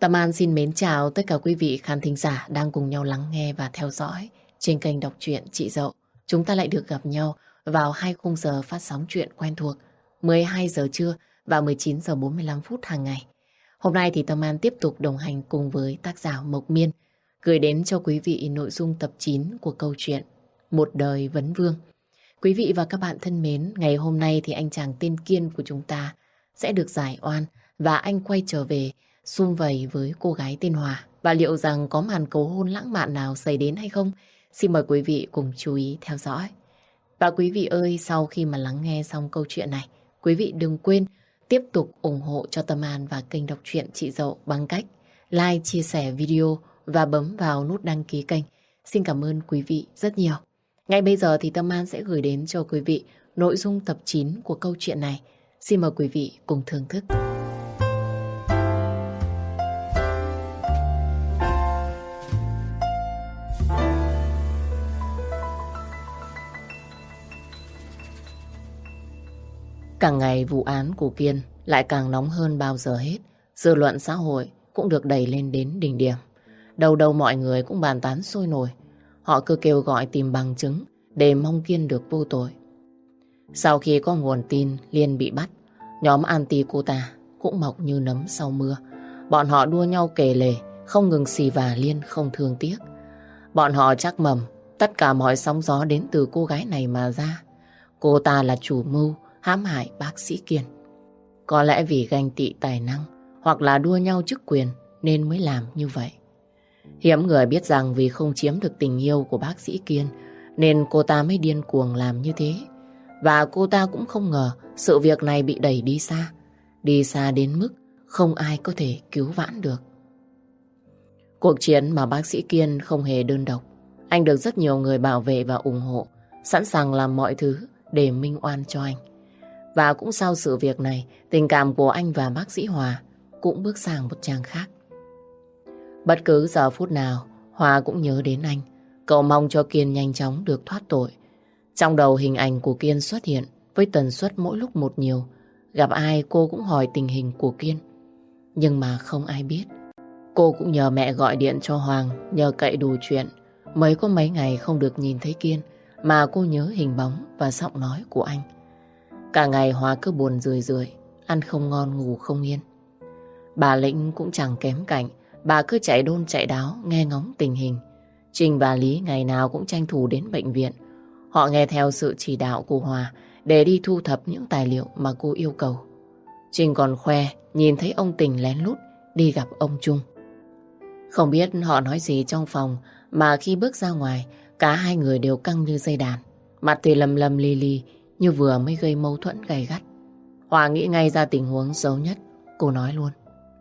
Tâm An xin mến chào tất cả quý vị khán thính giả đang cùng nhau lắng nghe và theo dõi trên kênh đọc truyện Chị Dậu. Chúng ta lại được gặp nhau vào 2 khung giờ phát sóng truyện quen thuộc, 12 giờ trưa và 19 giờ 45 phút hàng ngày. Hôm nay thì Tâm An tiếp tục đồng hành cùng với tác giả Mộc Miên gửi đến cho quý vị nội dung tập 9 của câu chuyện Một đời vấn vương. Quý vị và các bạn thân mến, ngày hôm nay thì anh chàng tên Kiên của chúng ta sẽ được giải oan và anh quay trở về sum vầy với cô gái tên Hòa. Và liệu rằng có màn cầu hôn lãng mạn nào xảy đến hay không? Xin mời quý vị cùng chú ý theo dõi. Và quý vị ơi, sau khi mà lắng nghe xong câu chuyện này, quý vị đừng quên tiếp tục ủng hộ cho Tâm An và kênh đọc truyện Chị Dậu bằng cách like, chia sẻ video và bấm vào nút đăng ký kênh. Xin cảm ơn quý vị rất nhiều. Ngay bây giờ thì Tâm An sẽ gửi đến cho quý vị nội dung tập 9 của câu chuyện này. Xin mời quý vị cùng thưởng thức. Càng ngày vụ án của Kiên lại càng nóng hơn bao giờ hết. Dư luận xã hội cũng được đẩy lên đến đỉnh điểm. Đầu đầu mọi người cũng bàn tán sôi nổi. Họ cứ kêu gọi tìm bằng chứng để mong Kiên được vô tội. Sau khi có nguồn tin Liên bị bắt, nhóm anti cô ta cũng mọc như nấm sau mưa. Bọn họ đua nhau kể lể, không ngừng xì vả Liên không thương tiếc. Bọn họ chắc mầm tất cả mọi sóng gió đến từ cô gái này mà ra. Cô ta là chủ mưu hãm hại bác sĩ Kiên. Có lẽ vì ganh tị tài năng hoặc là đua nhau chức quyền nên mới làm như vậy. Hiếm người biết rằng vì không chiếm được tình yêu của bác sĩ Kiên nên cô ta mới điên cuồng làm như thế. Và cô ta cũng không ngờ sự việc này bị đẩy đi xa đến mức không ai có thể cứu vãn được. Cuộc chiến mà bác sĩ Kiên không hề đơn độc. Anh được rất nhiều người bảo vệ và ủng hộ, sẵn sàng làm mọi thứ để minh oan cho anh. Và cũng sau sự việc này, tình cảm của anh và bác sĩ Hòa cũng bước sang một trang khác. Bất cứ giờ phút nào, Hòa cũng nhớ đến anh. Cậu mong cho Kiên nhanh chóng được thoát tội. Trong đầu hình ảnh của Kiên xuất hiện với tần suất mỗi lúc một nhiều. Gặp ai cô cũng hỏi tình hình của Kiên. Nhưng mà không ai biết. Cô cũng nhờ mẹ gọi điện cho Hoàng, nhờ cậy đủ chuyện. Mới có mấy ngày không được nhìn thấy Kiên mà cô nhớ hình bóng và giọng nói của anh. Cả ngày Hòa cứ buồn rười rượi, ăn không ngon ngủ không yên. Bà Lĩnh cũng chẳng kém cạnh, bà cứ chạy đôn chạy đáo nghe ngóng tình hình. Trinh và Lý ngày nào cũng tranh thủ đến bệnh viện. Họ nghe theo sự chỉ đạo của Hòa để đi thu thập những tài liệu mà cô yêu cầu. Trinh còn khoe nhìn thấy ông Tình lén lút đi gặp ông Trung. Không biết họ nói gì trong phòng mà khi bước ra ngoài, cả hai người đều căng như dây đàn. Mặt thì lầm lầm lì lì như vừa mới gây mâu thuẫn gay gắt. Hòa nghĩ ngay ra tình huống xấu nhất. Cô nói luôn.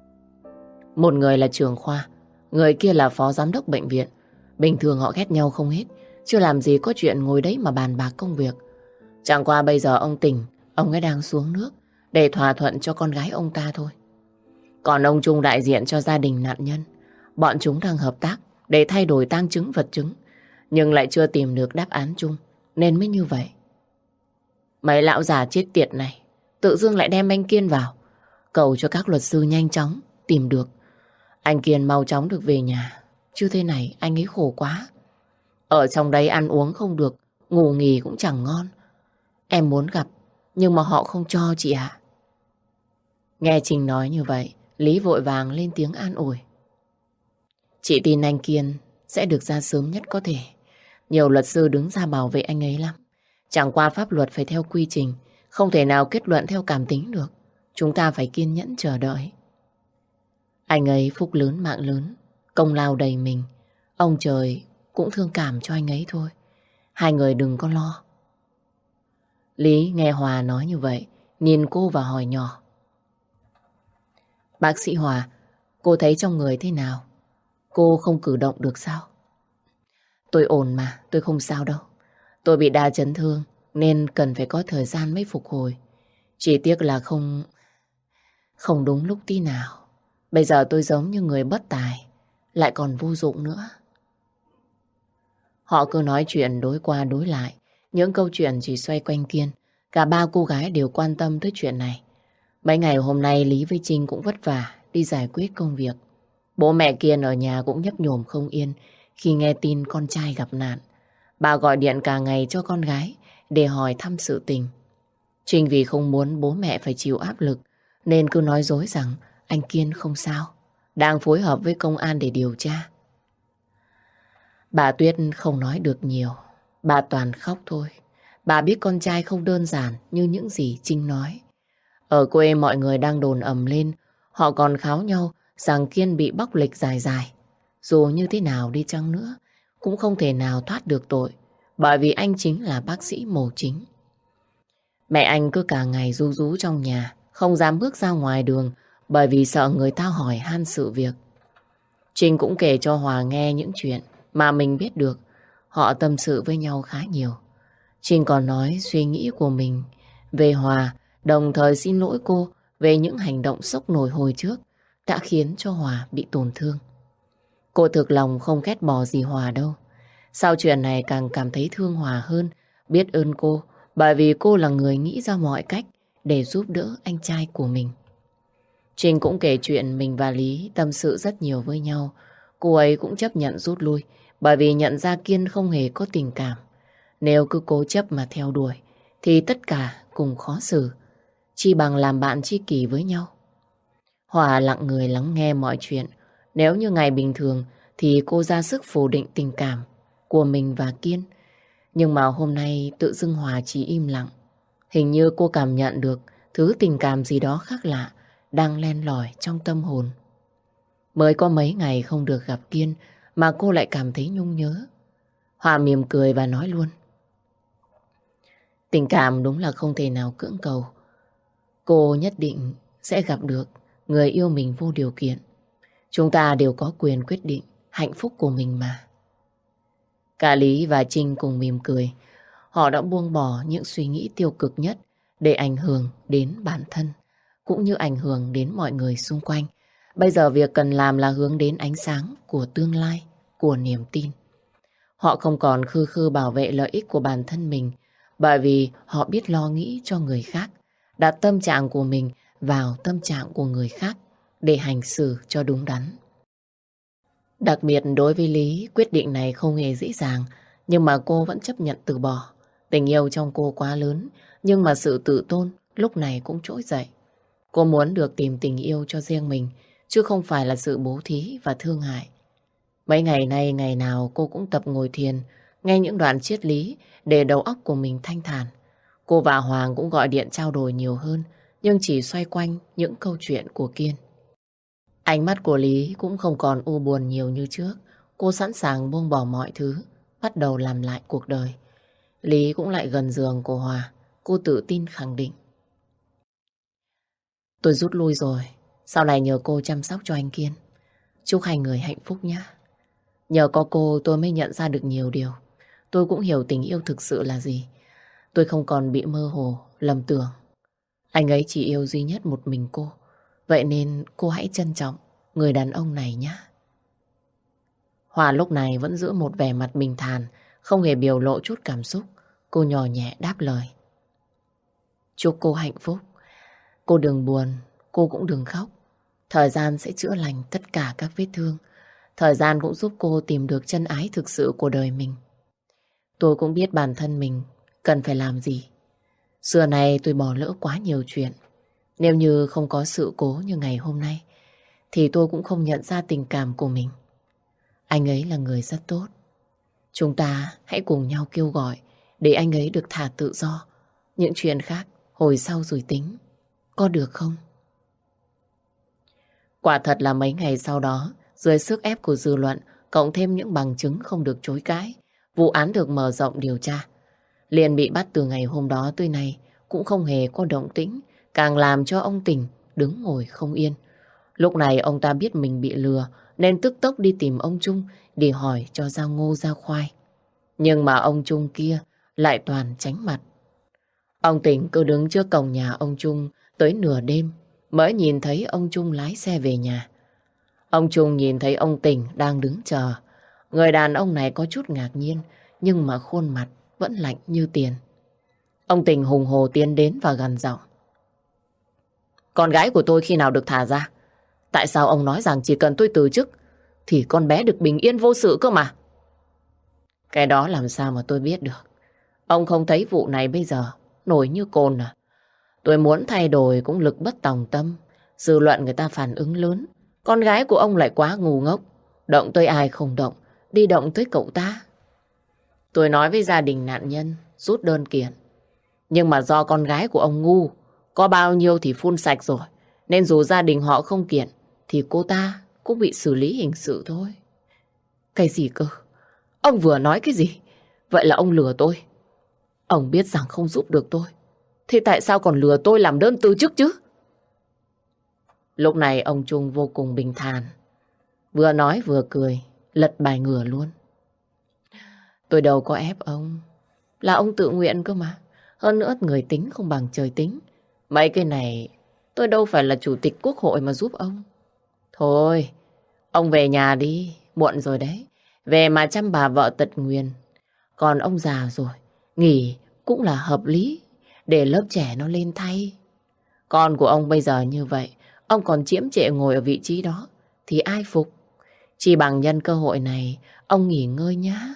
Một người là trưởng khoa, người kia là phó giám đốc bệnh viện. Bình thường họ ghét nhau không hết, chưa làm gì có chuyện ngồi đấy mà bàn bạc công việc. Chẳng qua bây giờ ông Tình, ông ấy đang xuống nước để thỏa thuận cho con gái ông ta thôi. Còn ông Trung đại diện cho gia đình nạn nhân. Bọn chúng đang hợp tác để thay đổi tang chứng vật chứng, nhưng lại chưa tìm được đáp án chung, nên mới như vậy. Mấy lão già chết tiệt này tự dưng lại đem anh Kiên vào, cầu cho các luật sư nhanh chóng tìm được. Anh Kiên mau chóng được về nhà, chứ thế này anh ấy khổ quá. Ở trong đấy ăn uống không được, ngủ nghỉ cũng chẳng ngon. Em muốn gặp, nhưng mà họ không cho chị ạ. Nghe Trình nói như vậy, Lý vội vàng lên tiếng an ủi. Chị tin anh Kiên sẽ được ra sớm nhất có thể. Nhiều luật sư đứng ra bảo vệ anh ấy lắm. Chẳng qua pháp luật phải theo quy trình, không thể nào kết luận theo cảm tính được. Chúng ta phải kiên nhẫn chờ đợi. Anh ấy phúc lớn mạng lớn, công lao đầy mình. Ông trời cũng thương cảm cho anh ấy thôi. Hai người đừng có lo. Lý nghe Hòa nói như vậy, nhìn cô và hỏi nhỏ. Bác sĩ Hòa, cô thấy trong người thế nào? Cô không cử động được sao? Tôi ổn mà, tôi không sao đâu. Tôi bị đa chấn thương nên cần phải có thời gian mới phục hồi. Chỉ tiếc là không đúng lúc tí nào. Bây giờ tôi giống như người bất tài, lại còn vô dụng nữa. Họ cứ nói chuyện đối qua đối lại. Những câu chuyện chỉ xoay quanh Kiên. Cả ba cô gái đều quan tâm tới chuyện này. Mấy ngày hôm nay Lý với Trinh cũng vất vả đi giải quyết công việc. Bố mẹ Kiên ở nhà cũng nhấp nhổm không yên khi nghe tin con trai gặp nạn. Bà gọi điện cả ngày cho con gái để hỏi thăm sự tình. Trinh vì không muốn bố mẹ phải chịu áp lực nên cứ nói dối rằng anh Kiên không sao, đang phối hợp với công an để điều tra. Bà Tuyết không nói được nhiều, bà toàn khóc thôi. Bà biết con trai không đơn giản như những gì Trinh nói. Ở quê mọi người đang đồn ầm lên, họ còn kháo nhau rằng Kiên bị bóc lịch dài dài. Dù như thế nào đi chăng nữa, cũng không thể nào thoát được tội, bởi vì anh chính là bác sĩ mổ chính. Mẹ anh cứ cả ngày ru rú trong nhà, không dám bước ra ngoài đường, bởi vì sợ người ta hỏi han sự việc. Trinh cũng kể cho Hòa nghe những chuyện mà mình biết được. Họ tâm sự với nhau khá nhiều. Trinh còn nói suy nghĩ của mình về Hòa, đồng thời xin lỗi cô về những hành động sốc nổi hồi trước đã khiến cho Hòa bị tổn thương. Cô thực lòng không ghét bỏ gì Hòa đâu. Sau chuyện này càng cảm thấy thương Hòa hơn, biết ơn cô, bởi vì cô là người nghĩ ra mọi cách để giúp đỡ anh trai của mình. Trinh cũng kể chuyện mình và Lý tâm sự rất nhiều với nhau. Cô ấy cũng chấp nhận rút lui, bởi vì nhận ra Kiên không hề có tình cảm. Nếu cứ cố chấp mà theo đuổi, thì tất cả cùng khó xử. Chi bằng làm bạn tri kỷ với nhau. Hòa lặng người lắng nghe mọi chuyện. Nếu như ngày bình thường thì cô ra sức phủ định tình cảm của mình và Kiên. Nhưng mà hôm nay tự dưng Hòa chỉ im lặng. Hình như cô cảm nhận được thứ tình cảm gì đó khác lạ đang len lỏi trong tâm hồn. Mới có mấy ngày không được gặp Kiên mà cô lại cảm thấy nhung nhớ. Hòa mỉm cười và nói luôn. Tình cảm đúng là không thể nào cưỡng cầu. Cô nhất định sẽ gặp được người yêu mình vô điều kiện. Chúng ta đều có quyền quyết định hạnh phúc của mình mà. Cả Lý và Trinh cùng mỉm cười. Họ đã buông bỏ những suy nghĩ tiêu cực nhất để ảnh hưởng đến bản thân, cũng như ảnh hưởng đến mọi người xung quanh. Bây giờ việc cần làm là hướng đến ánh sáng của tương lai, của niềm tin. Họ không còn khư khư bảo vệ lợi ích của bản thân mình, bởi vì họ biết lo nghĩ cho người khác, đặt tâm trạng của mình vào tâm trạng của người khác để hành xử cho đúng đắn. Đặc biệt đối với Lý, quyết định này không hề dễ dàng, nhưng mà cô vẫn chấp nhận từ bỏ. Tình yêu trong cô quá lớn, nhưng mà sự tự tôn lúc này cũng trỗi dậy. Cô muốn được tìm tình yêu cho riêng mình, chứ không phải là sự bố thí và thương hại. Mấy ngày nay, ngày nào cô cũng tập ngồi thiền, nghe những đoạn triết lý để đầu óc của mình thanh thản. Cô và Hoàng cũng gọi điện trao đổi nhiều hơn, nhưng chỉ xoay quanh những câu chuyện của Kiên. Ánh mắt của Lý cũng không còn u buồn nhiều như trước. Cô sẵn sàng buông bỏ mọi thứ, bắt đầu làm lại cuộc đời. Lý cũng lại gần giường của Hòa. Cô tự tin khẳng định. Tôi rút lui rồi. Sau này nhờ cô chăm sóc cho anh Kiên. Chúc hai người hạnh phúc nhé. Nhờ có cô tôi mới nhận ra được nhiều điều. Tôi cũng hiểu tình yêu thực sự là gì. Tôi không còn bị mơ hồ, lầm tưởng. Anh ấy chỉ yêu duy nhất một mình cô. Vậy nên cô hãy trân trọng người đàn ông này nhé. Hòa lúc này vẫn giữ một vẻ mặt bình thản, không hề biểu lộ chút cảm xúc. Cô nhỏ nhẹ đáp lời. Chúc cô hạnh phúc. Cô đừng buồn, cô cũng đừng khóc. Thời gian sẽ chữa lành tất cả các vết thương. Thời gian cũng giúp cô tìm được chân ái thực sự của đời mình. Tôi cũng biết bản thân mình cần phải làm gì. Xưa này tôi bỏ lỡ quá nhiều chuyện. Nếu như không có sự cố như ngày hôm nay, thì tôi cũng không nhận ra tình cảm của mình. Anh ấy là người rất tốt. Chúng ta hãy cùng nhau kêu gọi để anh ấy được thả tự do. Những chuyện khác hồi sau rồi tính. Có được không? Quả thật là mấy ngày sau đó, dưới sức ép của dư luận, cộng thêm những bằng chứng không được chối cãi, vụ án được mở rộng điều tra. Liền bị bắt từ ngày hôm đó tới nay cũng không hề có động tĩnh, càng làm cho ông Tình đứng ngồi không yên. Lúc này ông ta biết mình bị lừa nên tức tốc đi tìm ông Trung để hỏi cho ra ngô ra khoai. Nhưng mà ông Trung kia lại toàn tránh mặt. Ông Tình cứ đứng trước cổng nhà ông Trung tới nửa đêm mới nhìn thấy ông Trung lái xe về nhà. Ông Trung nhìn thấy ông Tình đang đứng chờ. Người đàn ông này có chút ngạc nhiên, nhưng mà khuôn mặt vẫn lạnh như tiền. Ông Tình hùng hồ tiến đến và gằn giọng. Con gái của tôi khi nào được thả ra? Tại sao ông nói rằng chỉ cần tôi từ chức thì con bé được bình yên vô sự cơ mà? Cái đó làm sao mà tôi biết được. Ông không thấy vụ này bây giờ nổi như cồn à? Tôi muốn thay đổi cũng lực bất tòng tâm. Dư luận người ta phản ứng lớn. Con gái của ông lại quá ngu ngốc. Động tới ai không động, đi động tới cậu ta. Tôi nói với gia đình nạn nhân rút đơn kiện. Nhưng mà do con gái của ông ngu, có bao nhiêu thì phun sạch rồi. Nên dù gia đình họ không kiện thì cô ta cũng bị xử lý hình sự thôi. Cái gì cơ? Ông vừa nói cái gì? Vậy là ông lừa tôi. Ông biết rằng không giúp được tôi. Thế tại sao còn lừa tôi làm đơn từ chức chứ? Lúc này ông Trung vô cùng bình thản. Vừa nói vừa cười, lật bài ngửa luôn. Tôi đâu có ép ông. Là ông tự nguyện cơ mà. Hơn nữa người tính không bằng trời tính. Mấy cái này tôi đâu phải là chủ tịch quốc hội mà giúp ông. Thôi, ông về nhà đi. Muộn rồi đấy. Về mà chăm bà vợ tật nguyền. Còn ông già rồi, nghỉ cũng là hợp lý. Để lớp trẻ nó lên thay. Con của ông bây giờ như vậy, ông còn chiếm trệ ngồi ở vị trí đó thì ai phục? Chỉ bằng nhân cơ hội này, ông nghỉ ngơi nhá.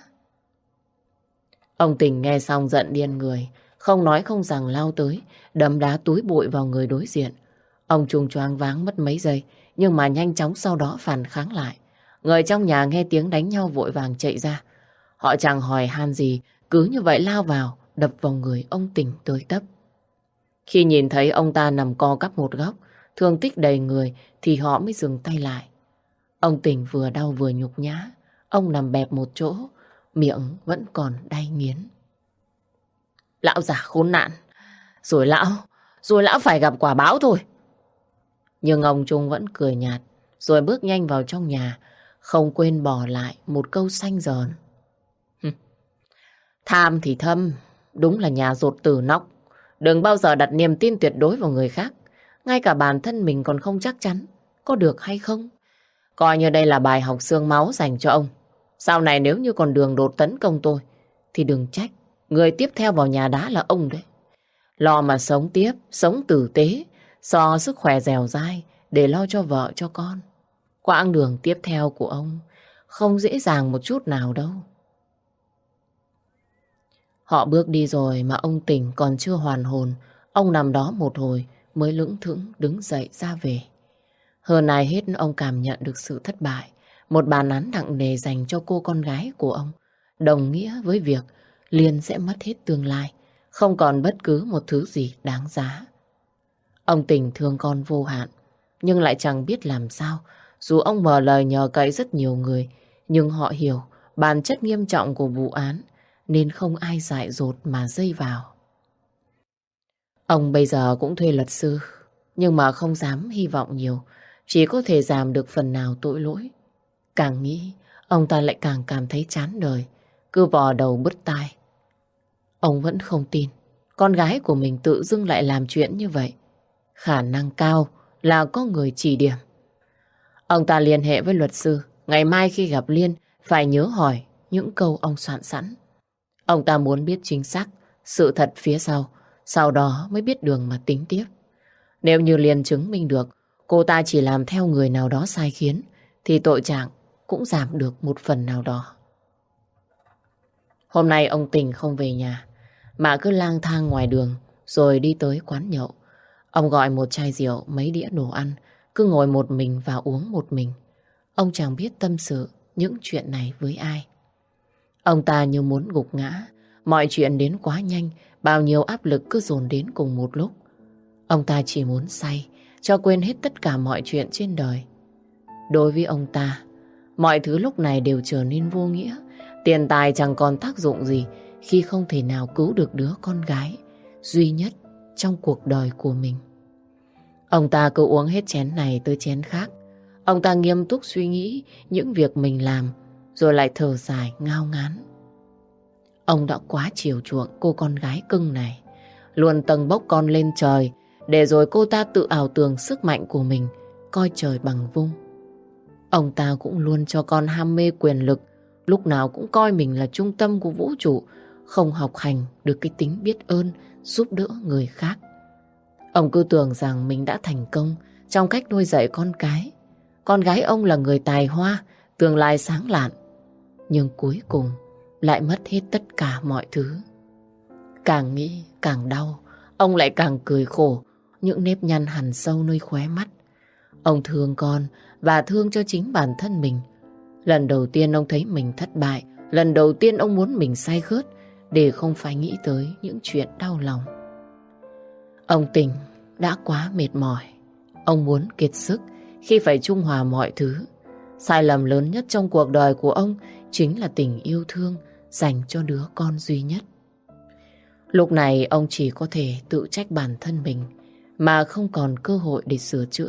Ông Tình nghe xong giận điên người, không nói không rằng lao tới, đấm đá túi bụi vào người đối diện. Ông Trung choáng váng mất mấy giây, nhưng mà nhanh chóng sau đó phản kháng lại. Người trong nhà nghe tiếng đánh nhau vội vàng chạy ra. Họ chẳng hỏi han gì, cứ như vậy lao vào, đập vào người ông Tình tới tấp. Khi nhìn thấy ông ta nằm co quắp một góc, thương tích đầy người thì họ mới dừng tay lại. Ông Tình vừa đau vừa nhục nhã, ông nằm bẹp một chỗ, miệng vẫn còn đay nghiến. Lão già khốn nạn, rồi lão phải gặp quả báo thôi. Nhưng ông Trung vẫn cười nhạt, rồi bước nhanh vào trong nhà, không quên bỏ lại một câu xanh dờn. Tham thì thâm, đúng là nhà dột từ nóc. Đừng bao giờ đặt niềm tin tuyệt đối vào người khác. Ngay cả bản thân mình còn không chắc chắn có được hay không. Coi như đây là bài học xương máu dành cho ông. Sau này nếu như còn đường đột tấn công tôi thì đừng trách người tiếp theo vào nhà đá là ông đấy. Lo mà sống tiếp, sống tử tế, so sức khỏe dẻo dai để lo cho vợ cho con. Quãng đường tiếp theo của ông không dễ dàng một chút nào đâu. Họ bước đi rồi mà ông Tình còn chưa hoàn hồn. Ông nằm đó một hồi mới lững thững đứng dậy ra về. Hơn ai hết ông cảm nhận được sự thất bại. Một bản án nặng nề dành cho cô con gái của ông đồng nghĩa với việc Liên sẽ mất hết tương lai, không còn bất cứ một thứ gì đáng giá. Ông Tình thương con vô hạn, nhưng lại chẳng biết làm sao. Dù ông mở lời nhờ cậy rất nhiều người, nhưng họ hiểu bản chất nghiêm trọng của vụ án, nên không ai dại dột mà dây vào. Ông bây giờ cũng thuê luật sư, nhưng mà không dám hy vọng nhiều, chỉ có thể giảm được phần nào tội lỗi. Càng nghĩ, ông ta lại càng cảm thấy chán đời, cứ vò đầu bứt tai. Ông vẫn không tin con gái của mình tự dưng lại làm chuyện như vậy. Khả năng cao là có người chỉ điểm. Ông ta liên hệ với luật sư, ngày mai khi gặp Liên phải nhớ hỏi những câu ông soạn sẵn. Ông ta muốn biết chính xác sự thật phía sau đó mới biết đường mà tính tiếp. Nếu như Liên chứng minh được cô ta chỉ làm theo người nào đó sai khiến, thì tội trạng cũng giảm được một phần nào đó. Hôm nay ông Tình không về nhà, mà cứ lang thang ngoài đường rồi đi tới quán nhậu. Ông gọi một chai rượu, mấy đĩa đồ ăn, cứ ngồi một mình và uống một mình. Ông chẳng biết tâm sự những chuyện này với ai. Ông ta như muốn gục ngã, mọi chuyện đến quá nhanh, bao nhiêu áp lực cứ dồn đến cùng một lúc. Ông ta chỉ muốn say, cho quên hết tất cả mọi chuyện trên đời. Đối với ông ta, mọi thứ lúc này đều trở nên vô nghĩa. Tiền tài chẳng còn tác dụng gì khi không thể nào cứu được đứa con gái duy nhất trong cuộc đời của mình. Ông ta cứ uống hết chén này tới chén khác. Ông ta nghiêm túc suy nghĩ những việc mình làm, rồi lại thở dài ngao ngán. Ông đã quá chiều chuộng cô con gái cưng này, luôn tâng bốc con lên trời, để rồi cô ta tự ảo tưởng sức mạnh của mình, coi trời bằng vung. Ông ta cũng luôn cho con ham mê quyền lực, lúc nào cũng coi mình là trung tâm của vũ trụ, không học hành được cái tính biết ơn, giúp đỡ người khác. Ông cứ tưởng rằng mình đã thành công trong cách nuôi dạy con cái, con gái ông là người tài hoa, tương lai sáng lạn. Nhưng cuối cùng lại mất hết tất cả mọi thứ. Càng nghĩ càng đau, ông lại càng cười khổ, những nếp nhăn hằn sâu nơi khóe mắt. Ông thương con và thương cho chính bản thân mình. Lần đầu tiên ông thấy mình thất bại, lần đầu tiên ông muốn mình say khướt để không phải nghĩ tới những chuyện đau lòng. Ông Tình đã quá mệt mỏi. Ông muốn kiệt sức khi phải trung hòa mọi thứ. Sai lầm lớn nhất trong cuộc đời của ông chính là tình yêu thương dành cho đứa con duy nhất. Lúc này ông chỉ có thể tự trách bản thân mình mà không còn cơ hội để sửa chữa.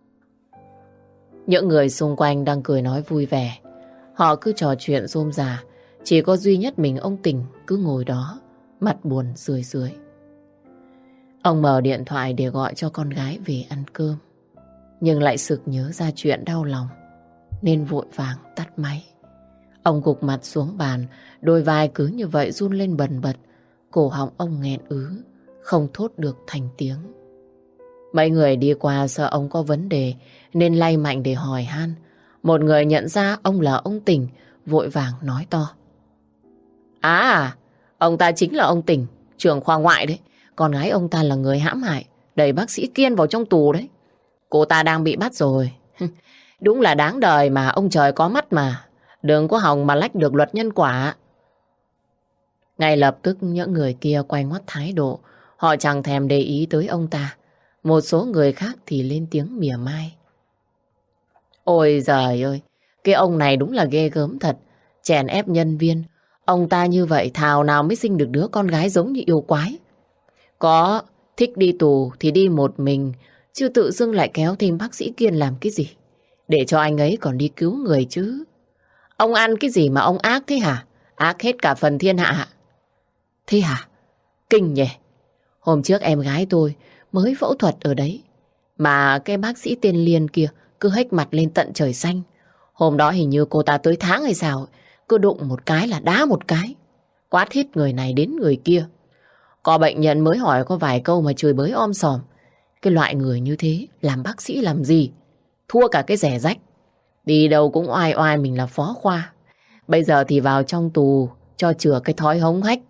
Những người xung quanh đang cười nói vui vẻ. Họ cứ trò chuyện rôm rả. Chỉ có duy nhất mình ông Tình cứ ngồi đó, mặt buồn rười rượi. Ông mở điện thoại để gọi cho con gái về ăn cơm, nhưng lại sực nhớ ra chuyện đau lòng nên vội vàng tắt máy. Ông gục mặt xuống bàn, đôi vai cứ như vậy run lên bần bật. Cổ họng ông nghẹn ứ, không thốt được thành tiếng. Mấy người đi qua sợ ông có vấn đề nên lay mạnh để hỏi han. Một người nhận ra ông là ông Tình, vội vàng nói to: À, ông ta chính là ông Tình, trưởng khoa ngoại đấy. Con gái ông ta là người hãm hại, đẩy bác sĩ Kiên vào trong tù đấy. Cô ta đang bị bắt rồi. Đúng là đáng đời mà, ông trời có mắt mà. Đừng có hòng mà lách được luật nhân quả. Ngay lập tức những người kia quay ngoắt thái độ. Họ chẳng thèm để ý tới ông ta. Một số người khác thì lên tiếng mỉa mai. Ôi giời ơi, cái ông này đúng là ghê gớm thật. Chèn ép nhân viên. Ông ta như vậy thảo nào mới sinh được đứa con gái giống như yêu quái. Có thích đi tù thì đi một mình, chứ tự dưng lại kéo thêm bác sĩ Kiên làm cái gì? Để cho anh ấy còn đi cứu người chứ. Ông ăn cái gì mà ông ác thế hả? Ác hết cả phần thiên hạ. Thế hả? Kinh nhỉ. Hôm trước em gái tôi mới phẫu thuật ở đấy, mà cái bác sĩ tên Liên kia cứ hếch mặt lên tận trời xanh. Hôm đó hình như cô ta tới tháng hay sao, cứ đụng một cái là đá một cái, quát hết người này đến người kia. Có bệnh nhân mới hỏi có vài câu mà chửi bới om sòm. Cái loại người như thế làm bác sĩ làm gì? Thua cả cái rẻ rách. Đi đâu cũng oai oai mình là phó khoa. Bây giờ thì vào trong tù cho chừa cái thói hống hách.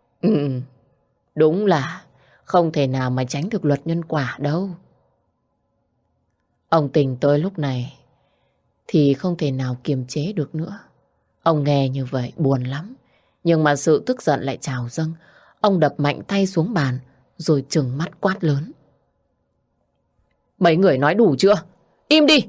Đúng là không thể nào mà tránh được luật nhân quả đâu. Ông Tình tới lúc này thì không thể nào kiềm chế được nữa. Ông nghe như vậy buồn lắm, nhưng mà sự tức giận lại trào dâng. Ông đập mạnh tay xuống bàn rồi trừng mắt quát lớn: Mấy người nói đủ chưa? Im đi!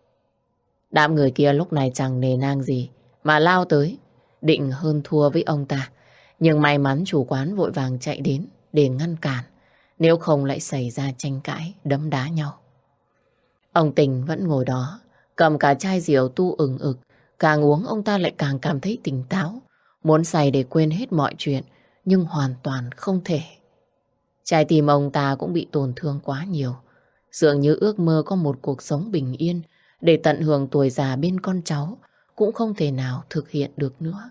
Đám người kia lúc này chẳng nề nang gì mà lao tới, định hơn thua với ông ta. Nhưng may mắn chủ quán vội vàng chạy đến để ngăn cản, nếu không lại xảy ra tranh cãi, đấm đá nhau. Ông Tình vẫn ngồi đó, cầm cả chai rượu tu ừng ực. Càng uống ông ta lại càng cảm thấy tỉnh táo, muốn say để quên hết mọi chuyện, nhưng hoàn toàn không thể. Trái tim ông ta cũng bị tổn thương quá nhiều. Dường như ước mơ có một cuộc sống bình yên để tận hưởng tuổi già bên con cháu cũng không thể nào thực hiện được nữa.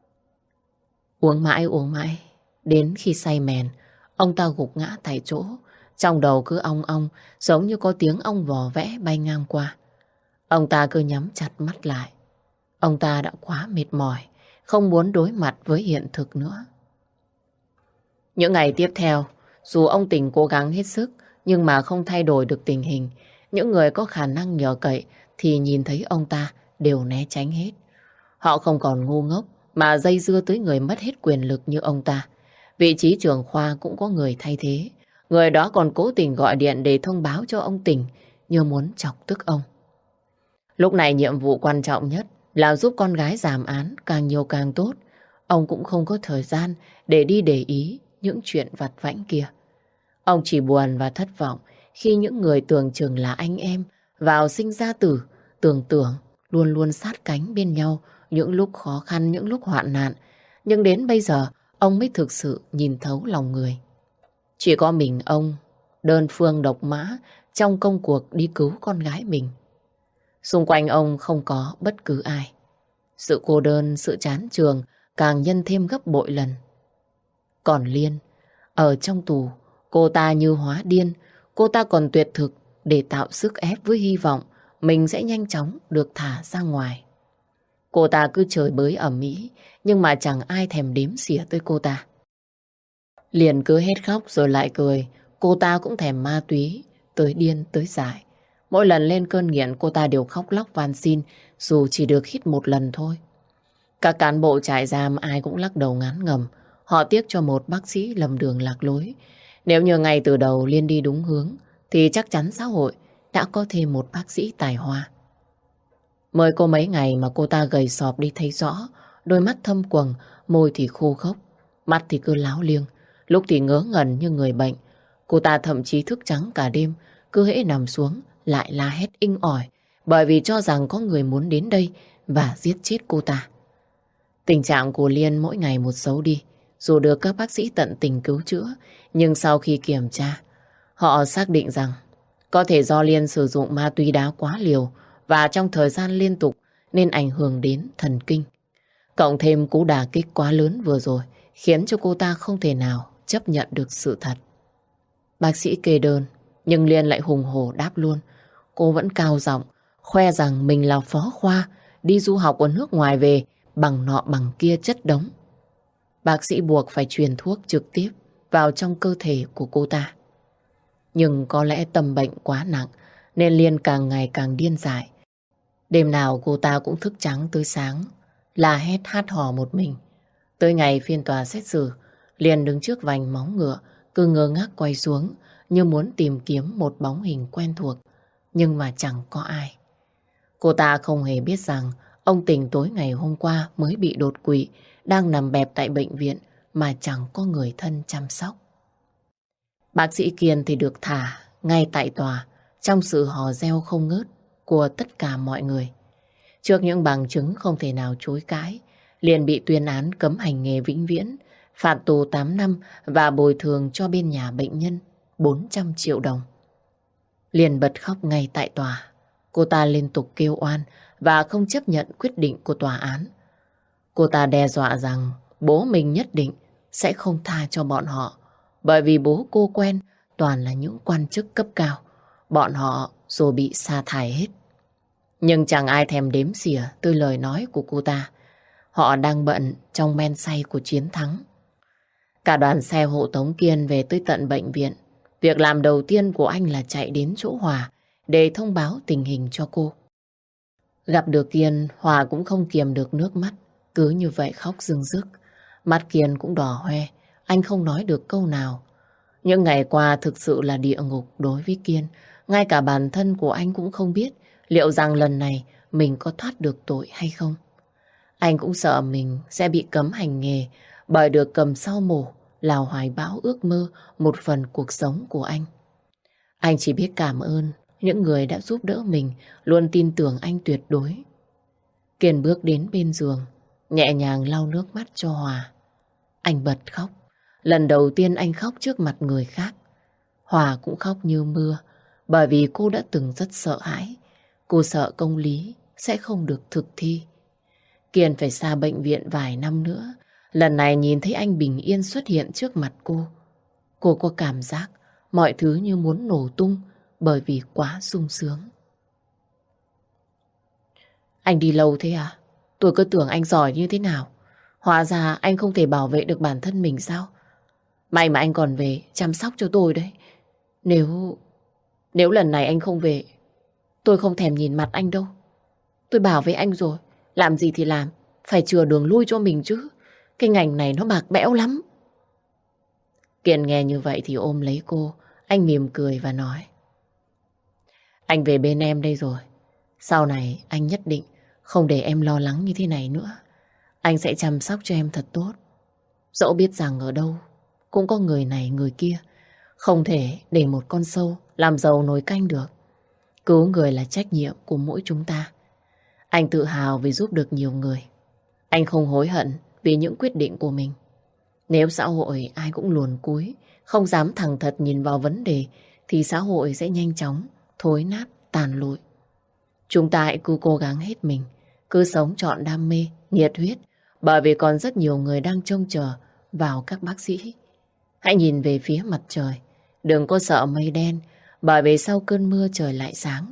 Uống mãi, đến khi say mèn, ông ta gục ngã tại chỗ. Trong đầu cứ ong ong, giống như có tiếng ong vò vẽ bay ngang qua. Ông ta cứ nhắm chặt mắt lại. Ông ta đã quá mệt mỏi, không muốn đối mặt với hiện thực nữa. Những ngày tiếp theo, dù ông Tình cố gắng hết sức, nhưng mà không thay đổi được tình hình. Những người có khả năng nhờ cậy thì nhìn thấy ông ta đều né tránh hết. Họ không còn ngu ngốc mà dây dưa tới người mất hết quyền lực như ông ta. Vị trí trưởng khoa cũng có người thay thế. Người đó còn cố tình gọi điện để thông báo cho ông Tình, như muốn chọc tức ông. Lúc này nhiệm vụ quan trọng nhất là giúp con gái giảm án càng nhiều càng tốt. Ông cũng không có thời gian để đi để ý những chuyện vặt vãnh kia. Ông chỉ buồn và thất vọng khi những người tưởng chừng là anh em vào sinh ra tử, tưởng luôn luôn sát cánh bên nhau những lúc khó khăn, những lúc hoạn nạn. Nhưng đến bây giờ ông mới thực sự nhìn thấu lòng người. Chỉ có mình ông đơn phương độc mã trong công cuộc đi cứu con gái mình. Xung quanh ông không có bất cứ ai. Sự cô đơn, sự chán chường càng nhân thêm gấp bội lần. Còn Liên, ở trong tù, cô ta như hóa điên. Cô ta còn tuyệt thực để tạo sức ép với hy vọng mình sẽ nhanh chóng được thả ra ngoài. Cô ta cứ chửi bới ầm ĩ, nhưng mà chẳng ai thèm đếm xỉa tới cô ta. Liền cứ hết khóc rồi lại cười. Cô ta cũng thèm ma túy, tới điên tới dại. Mỗi lần lên cơn nghiện cô ta đều khóc lóc van xin, dù chỉ được hít một lần thôi. Các cán bộ trại giam ai cũng lắc đầu ngán ngẩm. Họ tiếc cho một bác sĩ lầm đường lạc lối. Nếu như ngay từ đầu Liên đi đúng hướng, thì chắc chắn xã hội đã có thêm một bác sĩ tài hoa. Mới có mấy ngày mà cô ta gầy sọp đi thấy rõ, đôi mắt thâm quầng, môi thì khô khốc, mắt thì cứ láo liêng, lúc thì ngớ ngẩn như người bệnh. Cô ta thậm chí thức trắng cả đêm, cứ hễ nằm xuống lại la hét inh ỏi, bởi vì cho rằng có người muốn đến đây và giết chết cô ta. Tình trạng của Liên mỗi ngày một xấu đi, dù được các bác sĩ tận tình cứu chữa, nhưng sau khi kiểm tra, họ xác định rằng có thể do Liên sử dụng ma túy đá quá liều và trong thời gian liên tục nên ảnh hưởng đến thần kinh. Cộng thêm cú đả kích quá lớn vừa rồi khiến cho cô ta không thể nào chấp nhận được sự thật. Bác sĩ kê đơn, nhưng Liên lại hùng hổ đáp luôn. Cô vẫn cao giọng, khoe rằng mình là phó khoa, đi du học ở nước ngoài về, bằng nọ bằng kia chất đống. Bác sĩ buộc phải truyền thuốc trực tiếp vào trong cơ thể của cô ta. Nhưng có lẽ tâm bệnh quá nặng nên Liên càng ngày càng điên dại. Đêm nào cô ta cũng thức trắng tới sáng, la hét hát hò một mình. Tới ngày phiên tòa xét xử, Liên đứng trước vành móng ngựa, cứ ngơ ngác quay xuống như muốn tìm kiếm một bóng hình quen thuộc, nhưng mà chẳng có ai. Cô ta không hề biết rằng ông Tình tối ngày hôm qua mới bị đột quỵ, đang nằm bẹp tại bệnh viện mà chẳng có người thân chăm sóc. Bác sĩ Kiên thì được thả ngay tại tòa trong sự hò reo không ngớt của tất cả mọi người. Trước những bằng chứng không thể nào chối cãi, Liên bị tuyên án cấm hành nghề vĩnh viễn, phạt tù 8 năm và bồi thường cho bên nhà bệnh nhân 400 triệu đồng. Liên bật khóc ngay tại tòa. Cô ta liên tục kêu oan và không chấp nhận quyết định của tòa án. Cô ta đe dọa rằng bố mình nhất định sẽ không tha cho bọn họ, bởi vì bố cô quen toàn là những quan chức cấp cao. Bọn họ rồi bị sa thải hết. Nhưng chẳng ai thèm đếm xỉa tới lời nói của cô ta. Họ đang bận trong men say của chiến thắng. Cả đoàn xe hộ tống Kiên về tới tận bệnh viện. Việc làm đầu tiên của anh là chạy đến chỗ Hòa để thông báo tình hình cho cô. Gặp được Kiên, Hòa cũng không kiềm được nước mắt, cứ như vậy khóc rưng rức. Mắt Kiên cũng đỏ hoe, anh không nói được câu nào. Những ngày qua thực sự là địa ngục đối với Kiên. Ngay cả bản thân của anh cũng không biết liệu rằng lần này mình có thoát được tội hay không. Anh cũng sợ mình sẽ bị cấm hành nghề, bởi được cầm sau mổ là hoài bão ước mơ một phần cuộc sống của anh. Anh chỉ biết cảm ơn những người đã giúp đỡ mình, luôn tin tưởng anh tuyệt đối. Kiên bước đến bên giường, nhẹ nhàng lau nước mắt cho Hòa. Anh bật khóc. Lần đầu tiên anh khóc trước mặt người khác. Hòa cũng khóc như mưa, bởi vì cô đã từng rất sợ hãi. Cô sợ công lý sẽ không được thực thi. Kiên phải xa bệnh viện vài năm nữa. Lần này nhìn thấy anh bình yên xuất hiện trước mặt cô có cảm giác mọi thứ như muốn nổ tung bởi vì quá sung sướng. Anh đi lâu thế à? Tôi cứ tưởng anh giỏi như thế nào. Hóa ra anh không thể bảo vệ được bản thân mình sao? May mà anh còn về chăm sóc cho tôi đấy. Nếu lần này anh không về, tôi không thèm nhìn mặt anh đâu. Tôi bảo với anh rồi, làm gì thì làm, phải chừa đường lui cho mình chứ. Cái ngành này nó bạc bẽo lắm. Kiên nghe như vậy thì ôm lấy cô. Anh mỉm cười và nói: Anh về bên em đây rồi. Sau này anh nhất định không để em lo lắng như thế này nữa. Anh sẽ chăm sóc cho em thật tốt. Dẫu biết rằng ở đâu cũng có người này người kia. Không thể để một con sâu làm dầu nồi canh được. Cứu người là trách nhiệm của mỗi chúng ta. Anh tự hào vì giúp được nhiều người. Anh không hối hận vì những quyết định của mình. Nếu xã hội ai cũng luồn cúi, không dám thẳng thật nhìn vào vấn đề, thì xã hội sẽ nhanh chóng thối nát, tàn lụi. Chúng ta hãy cứ cố gắng hết mình, cứ sống trọn đam mê, nhiệt huyết, bởi vì còn rất nhiều người đang trông chờ vào các bác sĩ. Hãy nhìn về phía mặt trời, đừng có sợ mây đen, bởi vì sau cơn mưa trời lại sáng.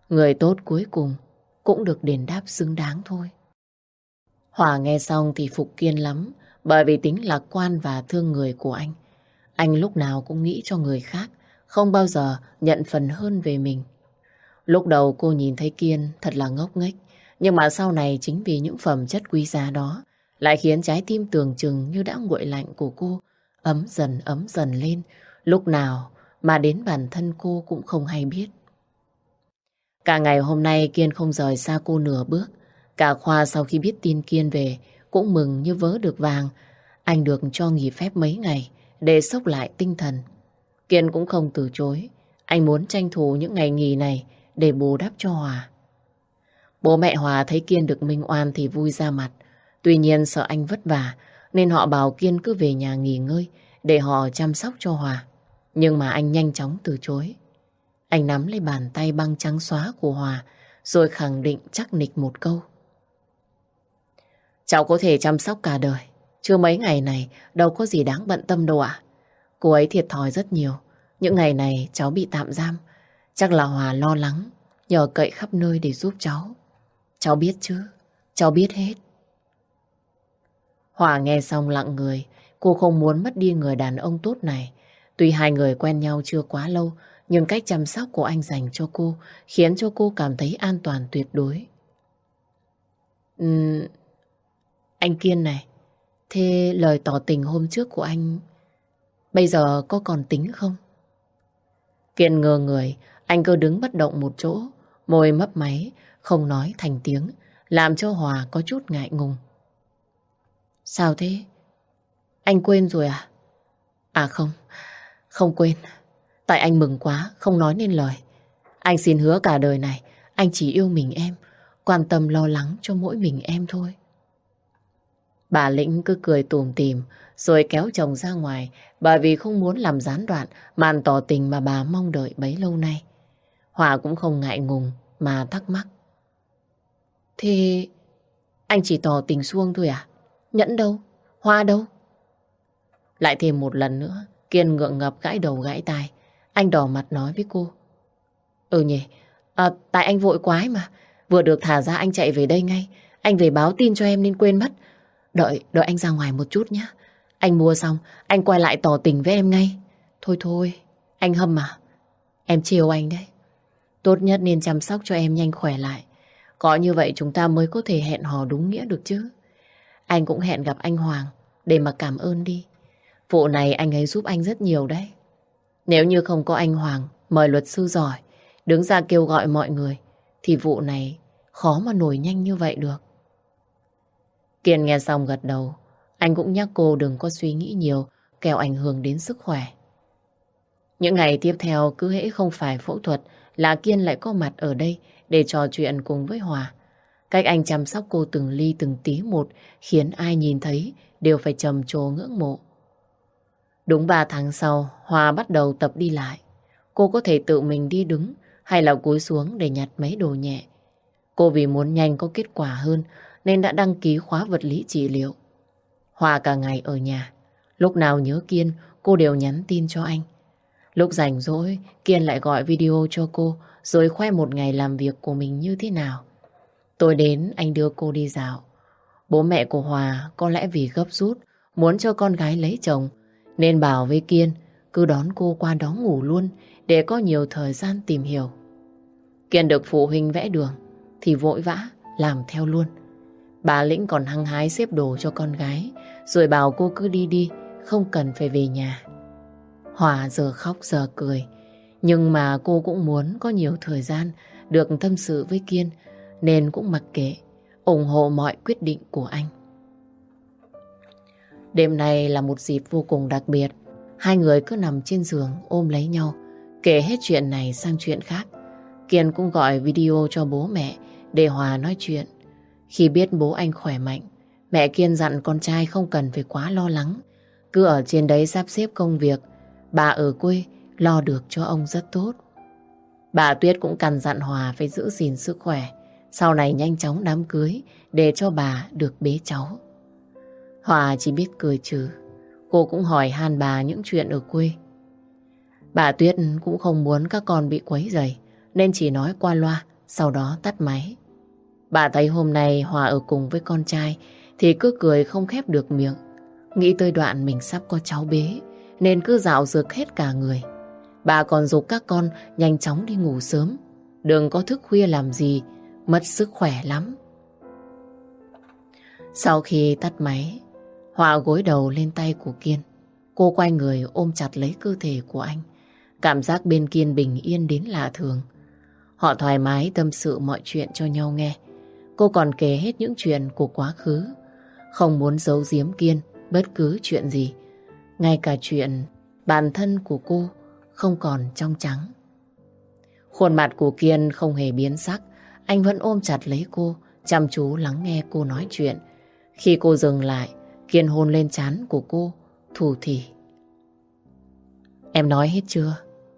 người tốt cuối cùng cũng được đền đáp xứng đáng thôi. Hòa nghe xong thì phục Kiên lắm, bởi vì tính lạc quan và thương người của anh. Anh lúc nào cũng nghĩ cho người khác, không bao giờ nhận phần hơn về mình. Lúc đầu cô nhìn thấy Kiên thật là ngốc nghếch, nhưng mà sau này chính vì những phẩm chất quý giá đó lại khiến trái tim tưởng chừng như đã nguội lạnh của cô ấm dần lên, lúc nào mà đến bản thân cô cũng không hay biết. Cả ngày hôm nay Kiên không rời xa cô nửa bước. Cả khoa sau khi biết tin Kiên về cũng mừng như vớ được vàng. Anh được cho nghỉ phép mấy ngày để xốc lại tinh thần. Kiên cũng không từ chối. Anh muốn tranh thủ những ngày nghỉ này để bù đắp cho Hòa. Bố mẹ Hòa thấy Kiên được minh oan thì vui ra mặt. Tuy nhiên sợ anh vất vả nên họ bảo Kiên cứ về nhà nghỉ ngơi để họ chăm sóc cho Hòa. Nhưng mà anh nhanh chóng từ chối. Anh nắm lấy bàn tay băng trắng xóa của Hòa rồi khẳng định chắc nịch một câu. Cháu có thể chăm sóc cả đời. Chưa mấy ngày này đâu có gì đáng bận tâm đâu ạ. Cô ấy thiệt thòi rất nhiều. Những ngày này cháu bị tạm giam. Chắc là Hòa lo lắng, nhờ cậy khắp nơi để giúp cháu. Cháu biết chứ, cháu biết hết. Hòa nghe xong lặng người. Cô không muốn mất đi người đàn ông tốt này. Tuy hai người quen nhau chưa quá lâu, nhưng cách chăm sóc của anh dành cho cô khiến cho cô cảm thấy an toàn tuyệt đối. Anh Kiên này, thế lời tỏ tình hôm trước của anh bây giờ có còn tính không? Kiên ngơ người, anh cứ đứng bất động một chỗ, môi mấp máy, không nói thành tiếng, làm cho Hòa có chút ngại ngùng. Sao thế? Anh quên rồi à? À không, không quên. Tại anh mừng quá, không nói nên lời. Anh xin hứa cả đời này, anh chỉ yêu mình em, quan tâm lo lắng cho mỗi mình em thôi. Bà Lĩnh cứ cười tủm tỉm rồi kéo chồng ra ngoài bởi vì không muốn làm gián đoạn màn tỏ tình mà bà mong đợi bấy lâu nay. Hòa cũng không ngại ngùng mà thắc mắc. Thế anh chỉ tỏ tình suông thôi à? Nhẫn đâu? Hoa đâu? Lại thêm một lần nữa, Kiên ngượng ngập gãi đầu gãi tai. Anh đỏ mặt nói với cô. Ừ nhỉ, tại anh vội quá ấy mà. Vừa được thả ra anh chạy về đây ngay. Anh về báo tin cho em nên quên mất. Đợi anh ra ngoài một chút nhé. Anh mua xong, anh quay lại tỏ tình với em ngay. Thôi, anh Hâm mà. Em chiều anh đấy. Tốt nhất nên chăm sóc cho em nhanh khỏe lại. Có như vậy chúng ta mới có thể hẹn hò đúng nghĩa được chứ. Anh cũng hẹn gặp anh Hoàng để mà cảm ơn đi. Vụ này anh ấy giúp anh rất nhiều đấy. Nếu như không có anh Hoàng mời luật sư giỏi đứng ra kêu gọi mọi người thì vụ này khó mà nổi nhanh như vậy được. Kiên nghe xong gật đầu. Anh cũng nhắc cô đừng có suy nghĩ nhiều kẻo ảnh hưởng đến sức khỏe. Những ngày tiếp theo cứ hễ không phải phẫu thuật là Kiên lại có mặt ở đây để trò chuyện cùng với Hòa. Cách anh chăm sóc cô từng ly từng tí một khiến ai nhìn thấy đều phải trầm trồ ngưỡng mộ. Đúng 3 tháng sau, Hòa bắt đầu tập đi lại. Cô có thể tự mình đi đứng hay là cúi xuống để nhặt mấy đồ nhẹ. Cô vì muốn nhanh có kết quả hơn nên đã đăng ký khóa vật lý trị liệu. Hòa cả ngày ở nhà. Lúc nào nhớ Kiên, cô đều nhắn tin cho anh. Lúc rảnh rỗi, Kiên lại gọi video cho cô rồi khoe một ngày làm việc của mình như thế nào. Tối đến anh đưa cô đi dạo. Bố mẹ của Hòa có lẽ vì gấp rút muốn cho con gái lấy chồng nên bảo với Kiên cứ đón cô qua đó ngủ luôn để có nhiều thời gian tìm hiểu. Kiên được phụ huynh vẽ đường thì vội vã làm theo luôn. Bà Lĩnh còn hăng hái xếp đồ cho con gái rồi bảo cô cứ đi không cần phải về nhà. Hòa giờ khóc giờ cười, nhưng mà cô cũng muốn có nhiều thời gian được tâm sự với Kiên nên cũng mặc kệ, ủng hộ mọi quyết định của anh. Đêm nay là một dịp vô cùng đặc biệt. Hai người cứ nằm trên giường ôm lấy nhau, kể hết chuyện này sang chuyện khác. Kiên cũng gọi video cho bố mẹ để Hòa nói chuyện. Khi biết bố anh khỏe mạnh, mẹ Kiên dặn con trai không cần phải quá lo lắng. Cứ ở trên đấy sắp xếp công việc, bà ở quê lo được cho ông rất tốt. Bà Tuyết cũng căn dặn Hòa phải giữ gìn sức khỏe, sau này nhanh chóng đám cưới để cho bà được bế cháu. Hòa chỉ biết cười trừ. Cô cũng hỏi han bà những chuyện ở quê. Bà Tuyết cũng không muốn các con bị quấy rầy nên chỉ nói qua loa sau đó tắt máy. Bà thấy hôm nay Hòa ở cùng với con trai thì cứ cười không khép được miệng. Nghĩ tới đoạn mình sắp có cháu bế nên cứ dạo dược hết cả người. Bà còn giục các con nhanh chóng đi ngủ sớm, đừng có thức khuya làm gì, mất sức khỏe lắm. Sau khi tắt máy, Hòa gối đầu lên tay của Kiên. Cô quay người ôm chặt lấy cơ thể của anh. Cảm giác bên Kiên bình yên đến lạ thường. Họ thoải mái tâm sự mọi chuyện cho nhau nghe. Cô còn kể hết những chuyện của quá khứ, không muốn giấu giếm Kiên bất cứ chuyện gì. Ngay cả chuyện bản thân của cô không còn trong trắng. Khuôn mặt của Kiên không hề biến sắc. Anh vẫn ôm chặt lấy cô, chăm chú lắng nghe cô nói chuyện. Khi cô dừng lại, Kiên hôn lên trán của cô, thủ thỉ. Em nói hết chưa?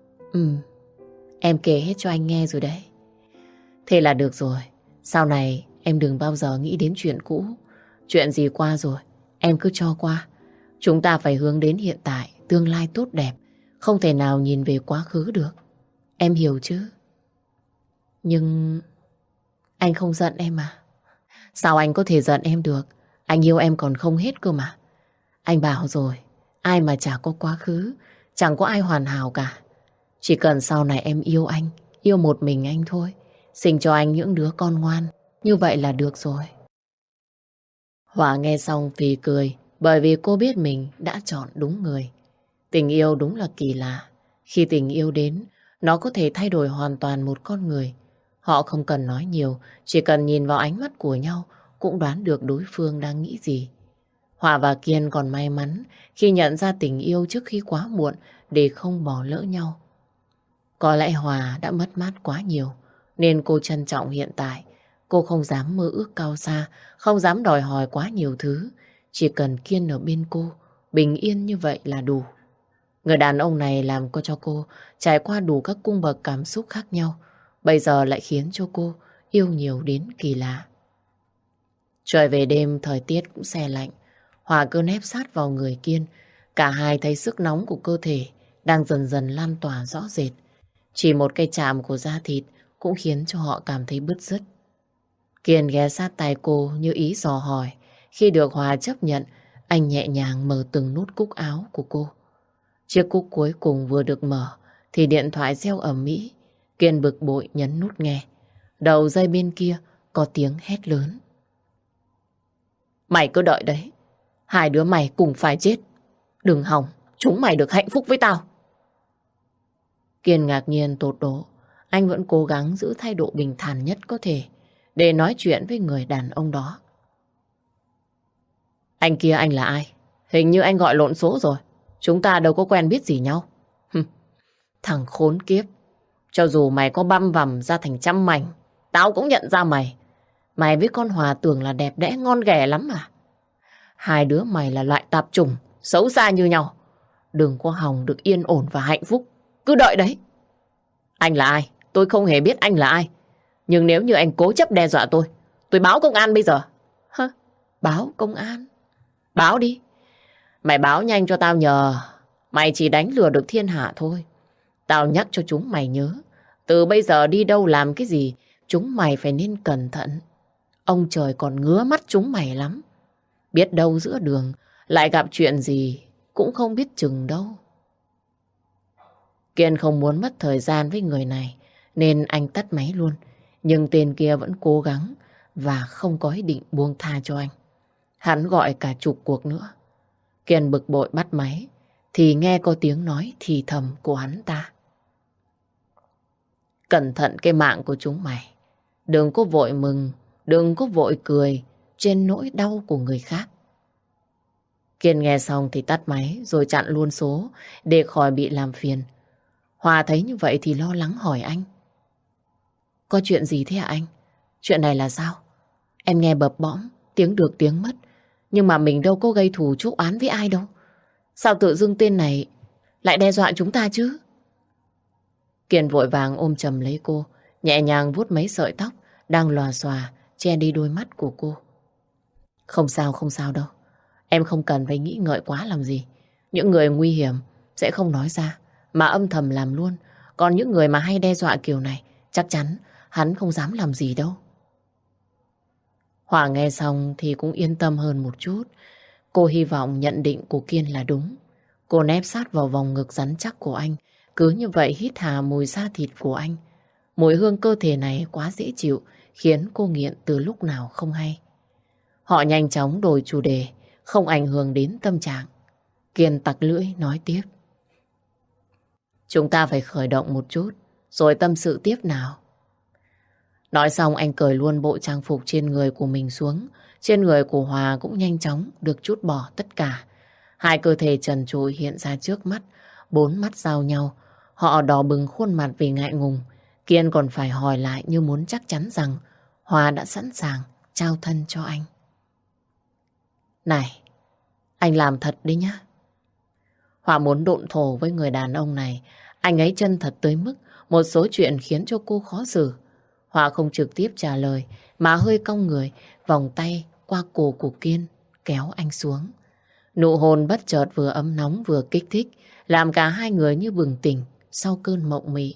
Em kể hết cho anh nghe rồi đấy. Thế là được rồi. Sau này em đừng bao giờ nghĩ đến chuyện cũ. Chuyện gì qua rồi, em cứ cho qua. Chúng ta phải hướng đến hiện tại, tương lai tốt đẹp. Không thể nào nhìn về quá khứ được. Em hiểu chứ? Nhưng anh không giận em à? Sao anh có thể giận em được? Anh yêu em còn không hết cơ mà. Anh bảo rồi, ai mà chả có quá khứ, chẳng có ai hoàn hảo cả. Chỉ cần sau này em yêu anh, yêu một mình anh thôi, sinh cho anh những đứa con ngoan, như vậy là được rồi. Hòa nghe xong thì cười, bởi vì cô biết mình đã chọn đúng người. Tình yêu đúng là kỳ lạ. Khi tình yêu đến, nó có thể thay đổi hoàn toàn một con người. Họ không cần nói nhiều, chỉ cần nhìn vào ánh mắt của nhau cũng đoán được đối phương đang nghĩ gì. Hòa và Kiên còn may mắn khi nhận ra tình yêu trước khi quá muộn để không bỏ lỡ nhau. Có lẽ Hòa đã mất mát quá nhiều nên cô trân trọng hiện tại. Cô không dám mơ ước cao xa, không dám đòi hỏi quá nhiều thứ. Chỉ cần Kiên ở bên cô, bình yên như vậy là đủ. Người đàn ông này làm cho cô trải qua đủ các cung bậc cảm xúc khác nhau. Bây giờ lại khiến cho cô yêu nhiều đến kỳ lạ. Trời về đêm, thời tiết cũng se lạnh. Hòa cứ nép sát vào người Kiên. Cả hai thấy sức nóng của cơ thể đang dần dần lan tỏa rõ rệt. Chỉ một cái chạm của da thịt cũng khiến cho họ cảm thấy bứt rứt. Kiên ghé sát tai cô như ý dò hỏi. Khi được Hòa chấp nhận, anh nhẹ nhàng mở từng nút cúc áo của cô. Chiếc cúc cuối cùng vừa được mở thì điện thoại reo ầm ĩ. Kiên bực bội nhấn nút nghe. Đầu dây bên kia có tiếng hét lớn. Mày cứ đợi đấy. Hai đứa mày cùng phải chết. Đừng hòng, chúng mày được hạnh phúc với tao. Kiên ngạc nhiên tột độ. Anh vẫn cố gắng giữ thái độ bình thản nhất có thể để nói chuyện với người đàn ông đó. Anh kia anh là ai? Hình như anh gọi lộn số rồi. Chúng ta đâu có quen biết gì nhau. Thằng khốn kiếp. Cho dù mày có băm vằm ra thành trăm mảnh, tao cũng nhận ra mày. Mày với con Hòa tưởng là đẹp đẽ ngon ghẻ lắm à? Hai đứa mày là loại tạp chủng, xấu xa như nhau. Đừng có hòng được yên ổn và hạnh phúc. Cứ đợi đấy. Anh là ai? Tôi không hề biết anh là ai. Nhưng nếu như anh cố chấp đe dọa tôi báo công an bây giờ. Báo công an? Báo đi. Mày báo nhanh cho tao nhờ. Mày chỉ đánh lừa được thiên hạ thôi. Tao nhắc cho chúng mày nhớ. Từ bây giờ đi đâu làm cái gì, chúng mày phải nên cẩn thận. Ông trời còn ngứa mắt chúng mày lắm. Biết đâu giữa đường lại gặp chuyện gì cũng không biết chừng đâu. Kiên không muốn mất thời gian với người này nên anh tắt máy luôn. Nhưng tên kia vẫn cố gắng và không có ý định buông tha cho anh. Hắn gọi cả chục cuộc nữa. Kiên bực bội bắt máy thì nghe có tiếng nói thì thầm của hắn ta. Cẩn thận cái mạng của chúng mày. Đừng có vội mừng, đừng có vội cười trên nỗi đau của người khác. Kiên nghe xong thì tắt máy rồi chặn luôn số để khỏi bị làm phiền. Hòa thấy như vậy thì lo lắng hỏi anh. Có chuyện gì thế hả anh? Chuyện này là sao? Em nghe bập bõm, tiếng được tiếng mất. Nhưng mà mình đâu có gây thù chuốc oán với ai đâu. Sao tự dưng tên này lại đe dọa chúng ta chứ? Kiên vội vàng ôm chầm lấy cô, nhẹ nhàng vuốt mấy sợi tóc đang lòa xòa che đi đôi mắt của cô. Không sao đâu. Em không cần phải nghĩ ngợi quá làm gì. Những người nguy hiểm sẽ không nói ra mà âm thầm làm luôn. Còn những người mà hay đe dọa kiểu này chắc chắn hắn không dám làm gì đâu. Hòa nghe xong thì cũng yên tâm hơn một chút. Cô hy vọng nhận định của Kiên là đúng. Cô nép sát vào vòng ngực rắn chắc của anh, cứ như vậy hít hà mùi da thịt của anh. Mùi hương cơ thể này quá dễ chịu, khiến cô nghiện từ lúc nào không hay. Họ nhanh chóng đổi chủ đề, không ảnh hưởng đến tâm trạng. Kiên tặc lưỡi nói tiếp. Chúng ta phải khởi động một chút, rồi tâm sự tiếp nào. Nói xong anh cởi luôn bộ trang phục trên người của mình xuống. Trên người của Hòa cũng nhanh chóng được trút bỏ tất cả. Hai cơ thể trần trụi hiện ra trước mắt, bốn mắt giao nhau. Họ đỏ bừng khuôn mặt vì ngại ngùng. Kiên còn phải hỏi lại như muốn chắc chắn rằng Hòa đã sẵn sàng trao thân cho anh. Này, anh làm thật đi nhá. Hòa muốn độn thổ với người đàn ông này. Anh ấy chân thật tới mức một số chuyện khiến cho cô khó xử. Hòa không trực tiếp trả lời mà hơi cong người, vòng tay qua cổ của Kiên, kéo anh xuống. Nụ hôn bất chợt vừa ấm nóng vừa kích thích, làm cả hai người như bừng tỉnh sau cơn mộng mị.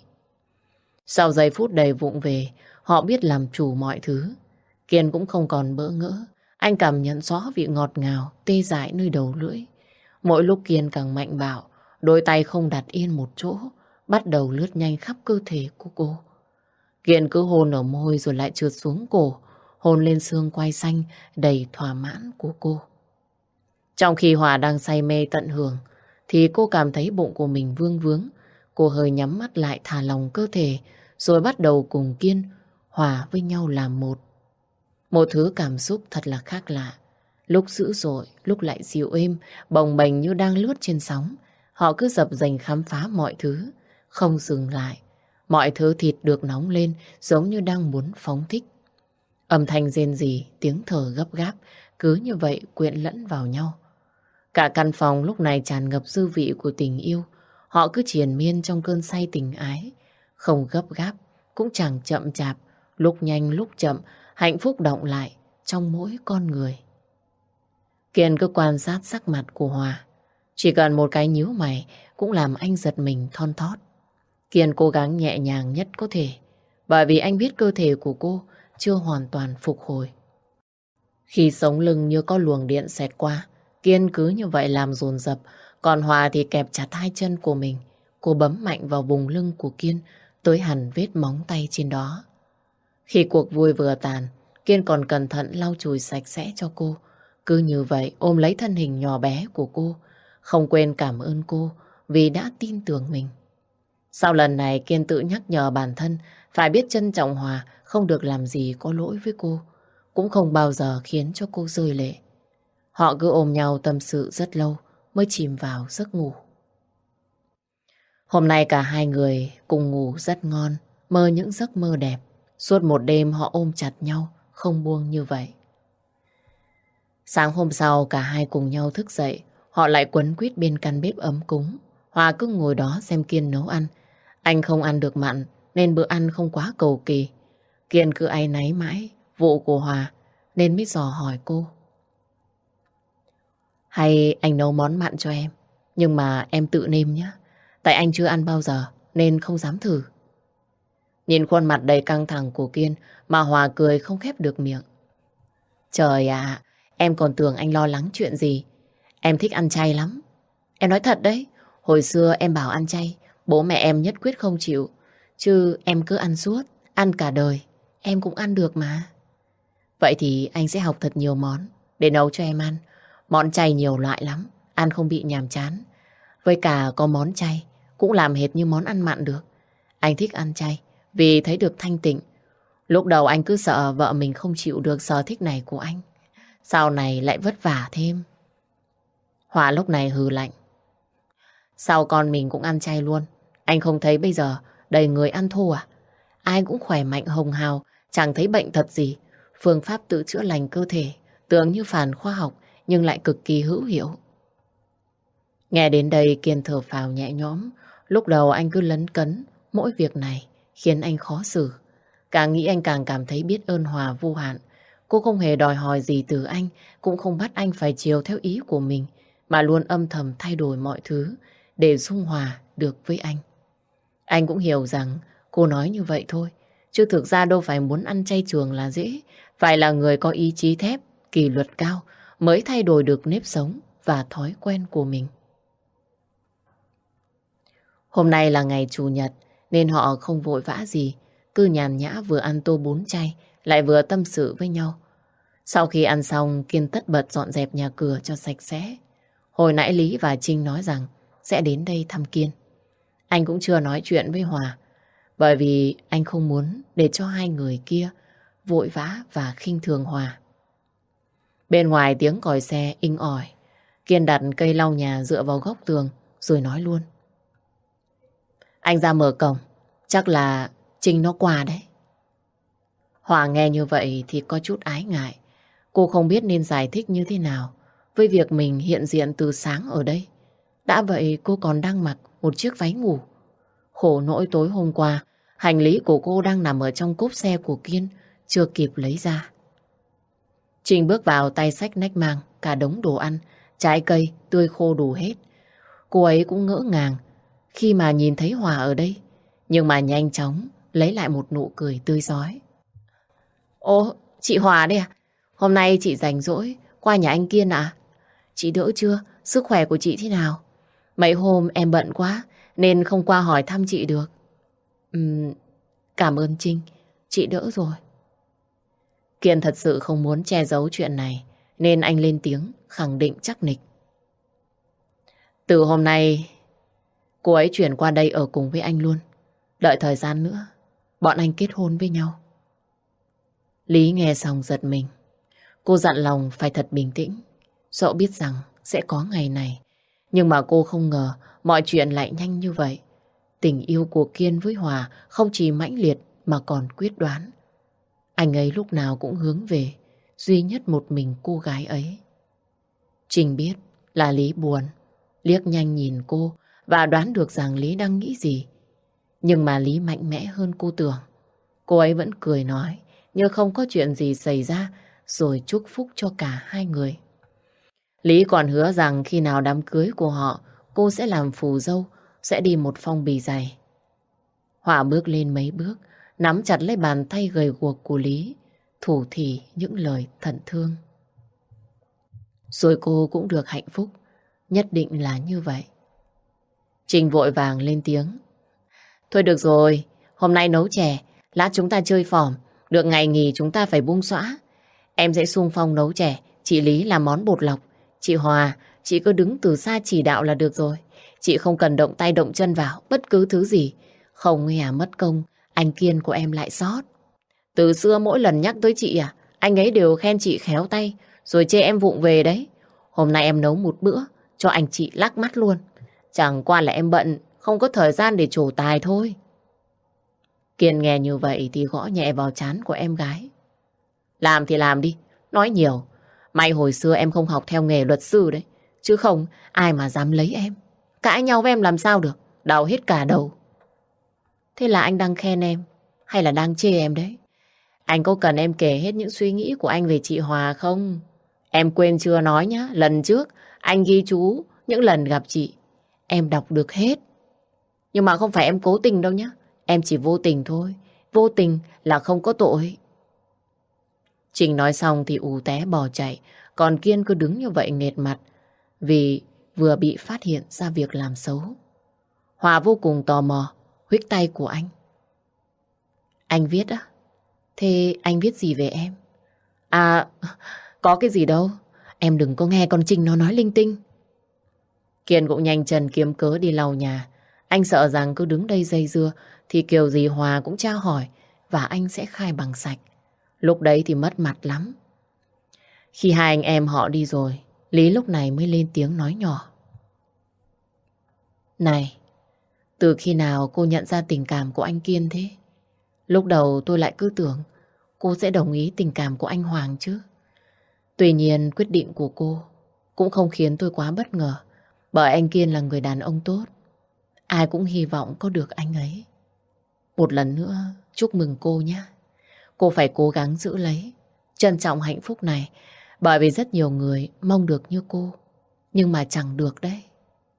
Sau giây phút đầy vụng về, họ biết làm chủ mọi thứ. Kiên cũng không còn bỡ ngỡ. Anh cảm nhận rõ vị ngọt ngào, tê dại nơi đầu lưỡi. Mỗi lúc Kiên càng mạnh bạo, đôi tay không đặt yên một chỗ, bắt đầu lướt nhanh khắp cơ thể của cô. Kiên cứ hôn ở môi rồi lại trượt xuống cổ, hôn lên xương quai xanh đầy thỏa mãn của cô. Trong khi Hòa đang say mê tận hưởng, thì cô cảm thấy bụng của mình vương vướng. Cô hơi nhắm mắt lại thả lỏng cơ thể, rồi bắt đầu cùng Kiên hòa với nhau làm một. Một thứ cảm xúc thật là khác lạ. Lúc dữ dội, lúc lại dịu êm, bồng bềnh như đang lướt trên sóng. Họ cứ dập dềnh khám phá mọi thứ, không dừng lại. Mọi thứ thịt được nóng lên giống như đang muốn phóng thích. Âm thanh rên rỉ, tiếng thở gấp gáp, cứ như vậy quyện lẫn vào nhau. Cả căn phòng lúc này tràn ngập dư vị của tình yêu. Họ cứ triền miên trong cơn say tình ái. Không gấp gáp, cũng chẳng chậm chạp. Lúc nhanh lúc chậm, hạnh phúc đọng lại trong mỗi con người. Kiên cứ quan sát sắc mặt của Hòa. Chỉ cần một cái nhíu mày cũng làm anh giật mình thon thót. Kiên cố gắng nhẹ nhàng nhất có thể, bởi vì anh biết cơ thể của cô chưa hoàn toàn phục hồi. Khi sống lưng như có luồng điện xẹt qua, Kiên cứ như vậy làm dồn dập, còn Hòa thì kẹp chặt hai chân của mình. Cô bấm mạnh vào vùng lưng của Kiên, tới hẳn vết móng tay trên đó. Khi cuộc vui vừa tàn, Kiên còn cẩn thận lau chùi sạch sẽ cho cô. Cứ như vậy ôm lấy thân hình nhỏ bé của cô, không quên cảm ơn cô vì đã tin tưởng mình. Sau lần này Kiên tự nhắc nhở bản thân phải biết trân trọng Hòa, không được làm gì có lỗi với cô, cũng không bao giờ khiến cho cô rơi lệ. Họ cứ ôm nhau tâm sự rất lâu mới chìm vào giấc ngủ. Hôm nay cả hai người cùng ngủ rất ngon, mơ những giấc mơ đẹp. Suốt một đêm họ ôm chặt nhau, không buông như vậy. Sáng hôm sau cả hai cùng nhau thức dậy, họ lại quấn quýt bên căn bếp ấm cúng. Hòa cứ ngồi đó xem Kiên nấu ăn. Anh không ăn được mặn nên bữa ăn không quá cầu kỳ. Kiên cứ áy náy mãi vụ của Hòa nên mới dò hỏi cô. Hay anh nấu món mặn cho em, nhưng mà em tự nêm nhé. Tại anh chưa ăn bao giờ nên không dám thử. Nhìn khuôn mặt đầy căng thẳng của Kiên mà Hòa cười không khép được miệng. Trời ạ, em còn tưởng anh lo lắng chuyện gì. Em thích ăn chay lắm. Em nói thật đấy, hồi xưa em bảo ăn chay, bố mẹ em nhất quyết không chịu. Chứ em cứ ăn suốt, ăn cả đời, em cũng ăn được mà. Vậy thì anh sẽ học thật nhiều món để nấu cho em ăn. Món chay nhiều loại lắm, ăn không bị nhàm chán. Với cả có món chay cũng làm hệt như món ăn mặn được. Anh thích ăn chay vì thấy được thanh tịnh. Lúc đầu anh cứ sợ vợ mình không chịu được sở thích này của anh, sau này lại vất vả thêm. Hòa lúc này hừ lạnh. Sao con mình cũng ăn chay luôn? Anh không thấy bây giờ đầy người ăn thô à? Ai cũng khỏe mạnh hồng hào, chẳng thấy bệnh tật gì. Phương pháp tự chữa lành cơ thể tưởng như phản khoa học nhưng lại cực kỳ hữu hiệu. Nghe đến đây Kiên thở phào nhẹ nhõm. Lúc đầu anh cứ lấn cấn mỗi việc này khiến anh khó xử. Càng nghĩ anh càng cảm thấy biết ơn Hòa vô hạn. Cô không hề đòi hỏi gì từ anh, cũng không bắt anh phải chiều theo ý của mình, mà luôn âm thầm thay đổi mọi thứ để dung hòa được với anh. Anh cũng hiểu rằng cô nói như vậy thôi, Chứ thực ra đâu phải muốn ăn chay trường là dễ. Phải là người có ý chí thép, kỷ luật cao mới thay đổi được nếp sống và thói quen của mình. Hôm nay là ngày Chủ nhật nên họ không vội vã gì, cứ nhàn nhã vừa ăn tô bún chay lại vừa tâm sự với nhau. Sau khi ăn xong, Kiên tất bật dọn dẹp nhà cửa cho sạch sẽ. Hồi nãy Lý và Trinh nói rằng sẽ đến đây thăm Kiên. Anh cũng chưa nói chuyện với Hòa, bởi vì anh không muốn để cho hai người kia vội vã và khinh thường Hòa. Bên ngoài tiếng còi xe inh ỏi. Kiên đặt cây lau nhà dựa vào góc tường rồi nói luôn. Anh ra mở cổng, chắc là Trinh nó qua đấy. Hòa nghe như vậy thì có chút ái ngại. Cô không biết nên giải thích như thế nào với việc mình hiện diện từ sáng ở đây. Đã vậy cô còn đang mặc một chiếc váy ngủ. Khổ nỗi tối hôm qua, hành lý của cô đang nằm ở trong cốp xe của Kiên, chưa kịp lấy ra. Trinh bước vào tay xách nách mang cả đống đồ ăn, trái cây, tươi khô đủ hết. Cô ấy cũng ngỡ ngàng khi mà nhìn thấy Hòa ở đây, nhưng mà nhanh chóng lấy lại một nụ cười tươi rói. Ồ, chị Hòa đây à? Hôm nay chị rảnh rỗi qua nhà anh Kiên à? Chị đỡ chưa? Sức khỏe của chị thế nào? Mấy hôm em bận quá nên không qua hỏi thăm chị được. Cảm ơn Trinh, chị đỡ rồi. Kiên thật sự không muốn che giấu chuyện này nên anh lên tiếng khẳng định chắc nịch. Từ hôm nay cô ấy chuyển qua đây ở cùng với anh luôn. Đợi thời gian nữa bọn anh kết hôn với nhau. Lý nghe xong giật mình. Cô dặn lòng phải thật bình tĩnh, dẫu biết rằng sẽ có ngày này. Nhưng mà cô không ngờ mọi chuyện lại nhanh như vậy. Tình yêu của Kiên với Hòa không chỉ mãnh liệt mà còn quyết đoán. Anh ấy lúc nào cũng hướng về duy nhất một mình cô gái ấy. Trình biết là Lý buồn, liếc nhanh nhìn cô và đoán được rằng Lý đang nghĩ gì. Nhưng mà Lý mạnh mẽ hơn cô tưởng. Cô ấy vẫn cười nói như không có chuyện gì xảy ra, rồi chúc phúc cho cả hai người. Lý còn hứa rằng khi nào đám cưới của họ, cô sẽ làm phù dâu, sẽ đi một phong bì dày. Hòa bước lên mấy bước, nắm chặt lấy bàn tay gầy guộc của Lý, thủ thỉ những lời thận thương. Rồi cô cũng được hạnh phúc, nhất định là như vậy. Trình vội vàng lên tiếng. Thôi được rồi, hôm nay nấu chè, lát chúng ta chơi phỏm, được ngày nghỉ chúng ta phải buông xõa. Em sẽ xung phong nấu chè, chị Lý làm món bột lọc. Chị Hòa, chị cứ đứng từ xa chỉ đạo là được rồi. Chị không cần động tay động chân vào bất cứ thứ gì. Không nghe mất công, anh Kiên của em lại sót. Từ xưa mỗi lần nhắc tới chị anh ấy đều khen chị khéo tay, rồi chê em vụng về đấy. Hôm nay em nấu một bữa, cho anh chị lắc mắt luôn. Chẳng qua là em bận, không có thời gian để trổ tài thôi. Kiên nghe như vậy thì gõ nhẹ vào trán của em gái. Làm thì làm đi, nói nhiều. May hồi xưa em không học theo nghề luật sư đấy. Chứ không, ai mà dám lấy em. Cãi nhau với em làm sao được, đau hết cả đầu. Thế là anh đang khen em, hay là đang chê em đấy? Anh có cần em kể hết những suy nghĩ của anh về chị Hòa không? Em quên chưa nói nhá, lần trước anh ghi chú những lần gặp chị. Em đọc được hết. Nhưng mà không phải em cố tình đâu nhá. Em chỉ vô tình thôi. Vô tình là không có tội. Trình nói xong thì ù té bỏ chạy. Còn Kiên cứ đứng như vậy nghệt mặt. Vì vừa bị phát hiện ra việc làm xấu. Hòa vô cùng tò mò, huých tay của anh. Anh viết á? Thế anh viết gì về em? À, có cái gì đâu. Em đừng có nghe con Trinh nó nói linh tinh. Kiên cũng nhanh chân kiếm cớ đi lau nhà. Anh sợ rằng cứ đứng đây dây dưa thì kiểu gì Hòa cũng tra hỏi và anh sẽ khai bằng sạch. Lúc đấy thì mất mặt lắm. Khi hai anh em họ đi rồi, Lý lúc này mới lên tiếng nói nhỏ. Này, từ khi nào cô nhận ra tình cảm của anh Kiên thế? Lúc đầu tôi lại cứ tưởng cô sẽ đồng ý tình cảm của anh Hoàng chứ. Tuy nhiên quyết định của cô cũng không khiến tôi quá bất ngờ, bởi anh Kiên là người đàn ông tốt. Ai cũng hy vọng có được anh ấy. Một lần nữa chúc mừng cô nhé. Cô phải cố gắng giữ lấy, trân trọng hạnh phúc này, bởi vì rất nhiều người mong được như cô, nhưng mà chẳng được đấy.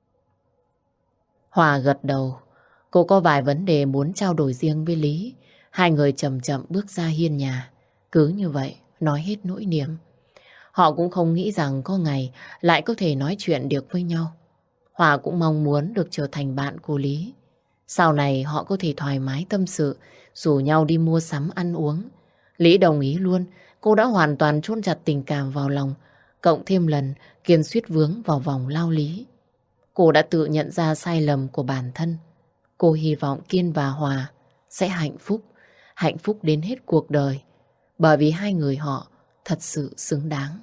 Hòa gật đầu. Cô có vài vấn đề muốn trao đổi riêng với Lý. Hai người chậm chậm bước ra hiên nhà. Cứ như vậy, nói hết nỗi niềm. Họ cũng không nghĩ rằng có ngày lại có thể nói chuyện được với nhau. Hòa cũng mong muốn được trở thành bạn của Lý. Sau này họ có thể thoải mái tâm sự, rủ nhau đi mua sắm ăn uống. Lý đồng ý luôn, cô đã hoàn toàn chôn chặt tình cảm vào lòng, cộng thêm lần Kiên suýt vướng vào vòng lao lý. Cô đã tự nhận ra sai lầm của bản thân. Cô hy vọng Kiên và Hòa sẽ hạnh phúc đến hết cuộc đời, bởi vì hai người họ thật sự xứng đáng.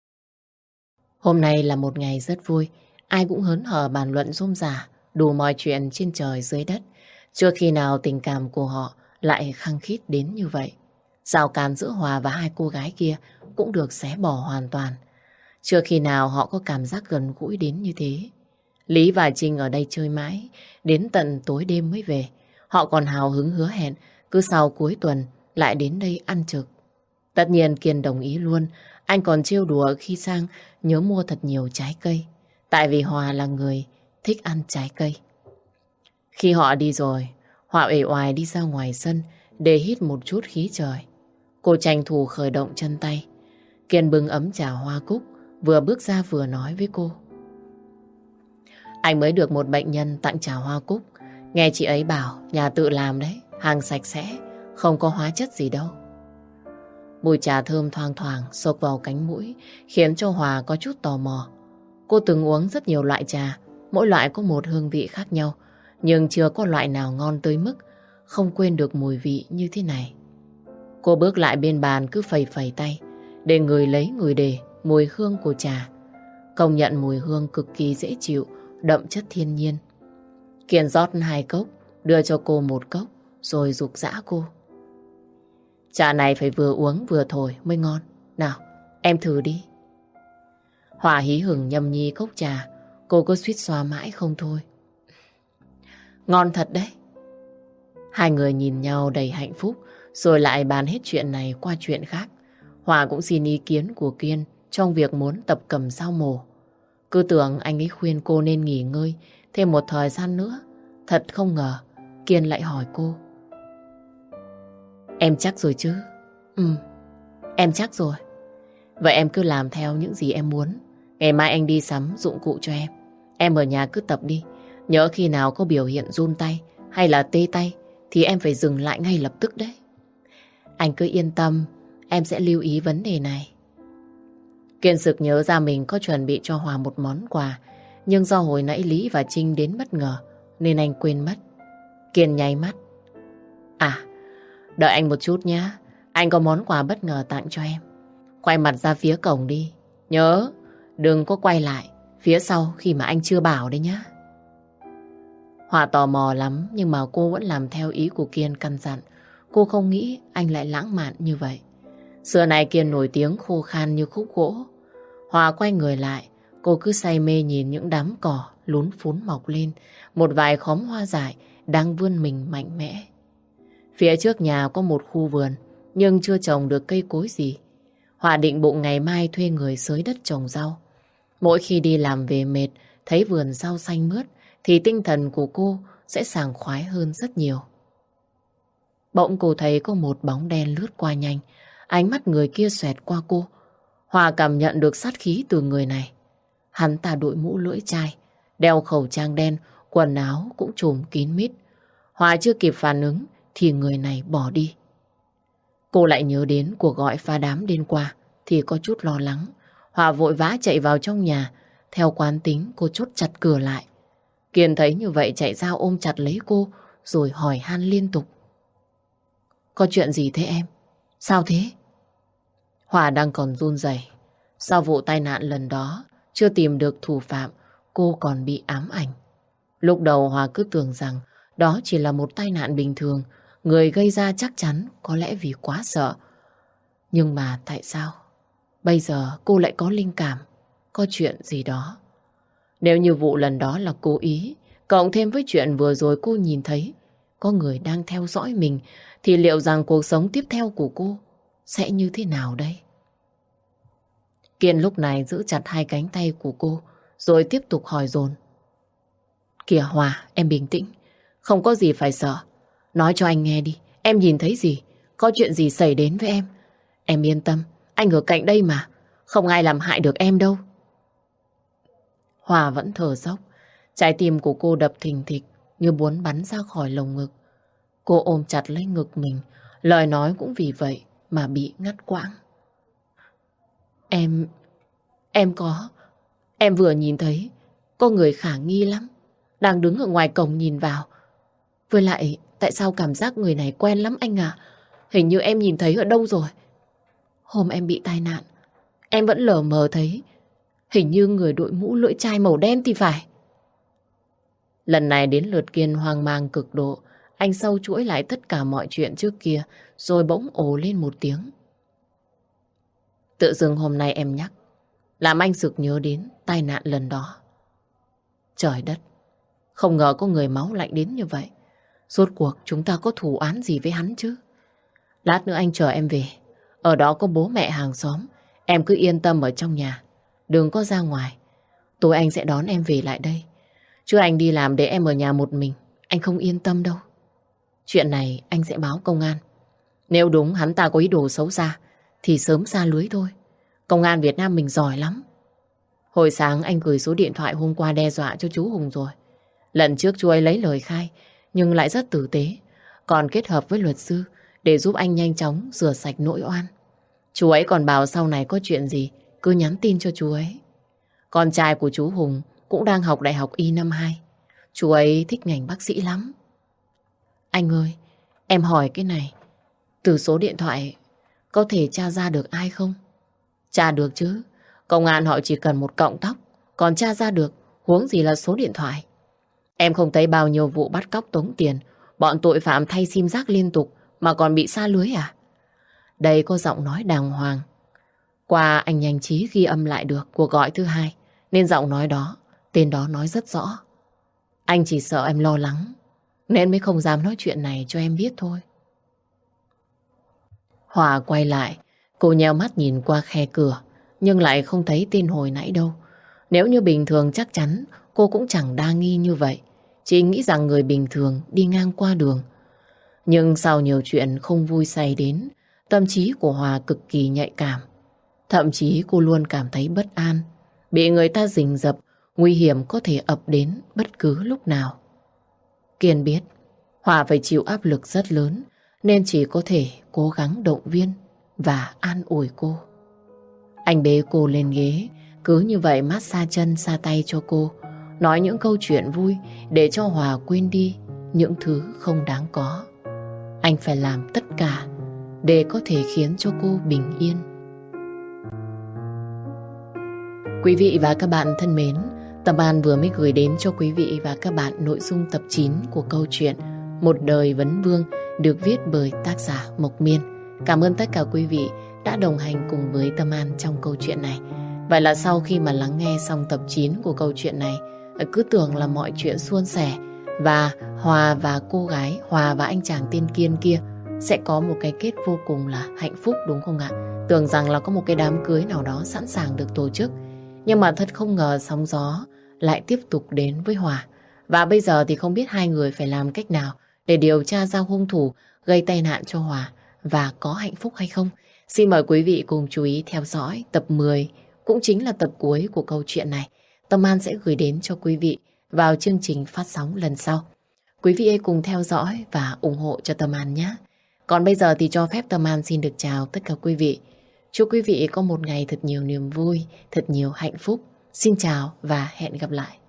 Hôm nay là một ngày rất vui, ai cũng hớn hở bàn luận rôm rả, đủ mọi chuyện trên trời dưới đất. Chưa khi nào tình cảm của họ lại khăng khít đến như vậy. Rào cản giữa Hòa và hai cô gái kia cũng được xé bỏ hoàn toàn. Chưa khi nào họ có cảm giác gần gũi đến như thế. Lý và Trinh ở đây chơi mãi, đến tận tối đêm mới về. Họ còn hào hứng hứa hẹn, cứ sau cuối tuần lại đến đây ăn trực. Tất nhiên Kiên đồng ý luôn, anh còn trêu đùa khi sang nhớ mua thật nhiều trái cây. Tại vì Hòa là người thích ăn trái cây. Khi họ đi rồi, Hòa uể oải đi ra ngoài sân để hít một chút khí trời. Cô tranh thủ khởi động chân tay. Kiên bưng ấm trà hoa cúc, vừa bước ra vừa nói với cô. Anh mới được một bệnh nhân tặng trà hoa cúc. Nghe chị ấy bảo nhà tự làm đấy, hàng sạch sẽ, không có hóa chất gì đâu. Mùi trà thơm thoang thoảng xộc vào cánh mũi, khiến cho Hòa có chút tò mò. Cô từng uống rất nhiều loại trà, mỗi loại có một hương vị khác nhau, nhưng chưa có loại nào ngon tới mức không quên được mùi vị như thế này. Cô bước lại bên bàn cứ phẩy phẩy tay, để người lấy người để mùi hương của trà. Công nhận mùi hương cực kỳ dễ chịu, đậm chất thiên nhiên. Kiên rót 2 cốc, đưa cho cô 1 cốc, rồi giục giã cô. Trà này phải vừa uống vừa thổi mới ngon. Nào, em thử đi. Hòa hí hửng nhâm nhi cốc trà, cô cứ suýt xoa mãi không thôi. Ngon thật đấy. Hai người nhìn nhau đầy hạnh phúc, rồi lại bàn hết chuyện này qua chuyện khác. Hòa cũng xin ý kiến của Kiên trong việc muốn tập cầm dao mổ. Cứ tưởng anh ấy khuyên cô nên nghỉ ngơi thêm một thời gian nữa. Thật không ngờ Kiên lại hỏi cô. Em chắc rồi chứ? Em chắc rồi. Vậy em cứ làm theo những gì em muốn. Ngày mai anh đi sắm dụng cụ cho em. Em ở nhà cứ tập đi. Nhớ khi nào có biểu hiện run tay hay là tê tay thì em phải dừng lại ngay lập tức đấy. Anh cứ yên tâm, em sẽ lưu ý vấn đề này. Kiên sực nhớ ra mình có chuẩn bị cho Hòa một món quà, nhưng do hồi nãy Lý và Trinh đến bất ngờ nên anh quên mất. Kiên nháy mắt. À, đợi anh một chút nhé. Anh có món quà bất ngờ tặng cho em. Quay mặt ra phía cổng đi. Nhớ, đừng có quay lại phía sau khi mà anh chưa bảo đấy nhá. Hòa tò mò lắm, nhưng mà cô vẫn làm theo ý của Kiên căn dặn. Cô không nghĩ anh lại lãng mạn như vậy. Xưa nay Kiên nổi tiếng khô khan như khúc gỗ. Hòa quay người lại, cô cứ say mê nhìn những đám cỏ lún phún mọc lên, một vài khóm hoa dại đang vươn mình mạnh mẽ. Phía trước nhà có một khu vườn, nhưng chưa trồng được cây cối gì. Hòa định bụng ngày mai thuê người xới đất trồng rau. Mỗi khi đi làm về mệt, thấy vườn rau xanh mướt, thì tinh thần của cô sẽ sảng khoái hơn rất nhiều. Bỗng cô thấy có một bóng đen lướt qua nhanh, ánh mắt người kia xoẹt qua cô. Hòa cảm nhận được sát khí từ người này. Hắn ta đội mũ lưỡi chai, đeo khẩu trang đen, quần áo cũng trùm kín mít. Hòa chưa kịp phản ứng thì người này bỏ đi. Cô lại nhớ đến cuộc gọi phá đám đêm qua thì có chút lo lắng. Hòa vội vã chạy vào trong nhà. Theo quán tính cô chốt chặt cửa lại. Kiên thấy như vậy chạy ra ôm chặt lấy cô rồi hỏi han liên tục. Có chuyện gì thế em? Sao thế? Hòa đang còn run rẩy. Sau vụ tai nạn lần đó, chưa tìm được thủ phạm, cô còn bị ám ảnh. Lúc đầu Hòa cứ tưởng rằng đó chỉ là một tai nạn bình thường, người gây ra chắc chắn có lẽ vì quá sợ. Nhưng mà tại sao? Bây giờ cô lại có linh cảm, có chuyện gì đó. Nếu như vụ lần đó là cố ý, cộng thêm với chuyện vừa rồi cô nhìn thấy có người đang theo dõi mình, thì liệu rằng cuộc sống tiếp theo của cô sẽ như thế nào đây? Kiên lúc này giữ chặt hai cánh tay của cô, rồi tiếp tục hỏi dồn. Kìa Hòa, em bình tĩnh, không có gì phải sợ. Nói cho anh nghe đi, Em nhìn thấy gì? Có chuyện gì xảy đến với em? Em yên tâm, anh ở cạnh đây mà. Không ai làm hại được em đâu. Hòa vẫn thở dốc. Trái tim của cô đập thình thịch như muốn bắn ra khỏi lồng ngực. Cô ôm chặt lấy ngực mình. Lời nói cũng vì vậy mà bị ngắt quãng. Em có... Em vừa nhìn thấy có người khả nghi lắm. Đang đứng ở ngoài cổng nhìn vào. Với lại, tại sao cảm giác người này quen lắm anh à? Hình như em nhìn thấy ở đâu rồi. Hôm em bị tai nạn, em vẫn lờ mờ thấy. Hình như người đội mũ lưỡi chai màu đen thì phải. Lần này đến lượt Kiên hoang mang cực độ. Anh sâu chuỗi lại tất cả mọi chuyện trước kia, rồi bỗng ồ lên một tiếng. Tự dưng hôm nay em nhắc, làm anh sực nhớ đến tai nạn lần đó. Trời đất, không ngờ có người máu lạnh đến như vậy. Rốt cuộc chúng ta có thù oán gì với hắn chứ? Lát nữa anh chờ em về. Ở đó có bố mẹ hàng xóm. Em cứ yên tâm ở trong nhà, đừng có ra ngoài. Tối anh sẽ đón em về lại đây. Chứ anh đi làm để em ở nhà một mình, anh không yên tâm đâu. Chuyện này anh sẽ báo công an. Nếu đúng hắn ta có ý đồ xấu xa thì sớm xa lưới thôi. Công an Việt Nam mình giỏi lắm. Hồi sáng anh gửi số điện thoại hôm qua đe dọa cho chú Hùng rồi. Lần trước chú ấy lấy lời khai nhưng lại rất tử tế, còn kết hợp với luật sư để giúp anh nhanh chóng rửa sạch nỗi oan. Chú ấy còn bảo sau này có chuyện gì cứ nhắn tin cho chú ấy. Con trai của chú Hùng cũng đang học đại học Y năm 2. Chú ấy thích ngành bác sĩ lắm. Anh ơi, em hỏi cái này, từ số điện thoại có thể tra ra được ai không? Tra được chứ. Công an họ chỉ cần một cọng tóc, còn tra ra được, huống gì là số điện thoại. Em không thấy bao nhiêu vụ bắt cóc tống tiền, bọn tội phạm thay sim giác liên tục mà còn bị sa lưới à? Đây có giọng nói đàng hoàng. Qua anh nhanh trí ghi âm lại được cuộc gọi thứ hai, nên giọng nói đó, tên đó nói rất rõ. Anh chỉ sợ em lo lắng, nên mới không dám nói chuyện này cho em biết thôi. Hòa quay lại, cô nheo mắt nhìn qua khe cửa, nhưng lại không thấy tên hồi nãy đâu. Nếu như bình thường chắc chắn cô cũng chẳng đa nghi như vậy. Chỉ nghĩ rằng người bình thường đi ngang qua đường. Nhưng sau nhiều chuyện không vui xảy đến, tâm trí của Hòa cực kỳ nhạy cảm. Thậm chí cô luôn cảm thấy bất an, bị người ta rình rập, nguy hiểm có thể ập đến bất cứ lúc nào. Kiên biết Hòa phải chịu áp lực rất lớn, nên chỉ có thể cố gắng động viên và an ủi cô. Anh bế cô lên ghế, cứ như vậy mát xa chân xa tay cho cô, nói những câu chuyện vui để cho Hòa quên đi những thứ không đáng có. Anh phải làm tất cả để có thể khiến cho cô bình yên. Quý vị và các bạn thân mến, Tâm An vừa mới gửi đến cho quý vị và các bạn nội dung tập 9 của câu chuyện Một đời vấn vương được viết bởi tác giả Mộc Miên. Cảm ơn tất cả quý vị đã đồng hành cùng với Tâm An trong câu chuyện này. Vậy là sau khi mà lắng nghe xong tập 9 của câu chuyện này, cứ tưởng là mọi chuyện suôn sẻ và Hòa và cô gái, Hòa và anh chàng tên Kiên kia sẽ có một cái kết vô cùng là hạnh phúc, đúng không ạ? Tưởng rằng là có một cái đám cưới nào đó sẵn sàng được tổ chức. Nhưng mà thật không ngờ sóng gió lại tiếp tục đến với Hòa. Và bây giờ thì không biết hai người phải làm cách nào để điều tra ra hung thủ gây tai nạn cho Hòa và có hạnh phúc hay không. Xin mời quý vị cùng chú ý theo dõi tập 10, cũng chính là tập cuối của câu chuyện này. Tâm An sẽ gửi đến cho quý vị vào chương trình phát sóng lần sau. Quý vị hãy cùng theo dõi và ủng hộ cho Tâm An nhé. Còn bây giờ thì cho phép Tâm An xin được chào tất cả quý vị. Chúc quý vị có một ngày thật nhiều niềm vui, thật nhiều hạnh phúc. Xin chào và hẹn gặp lại.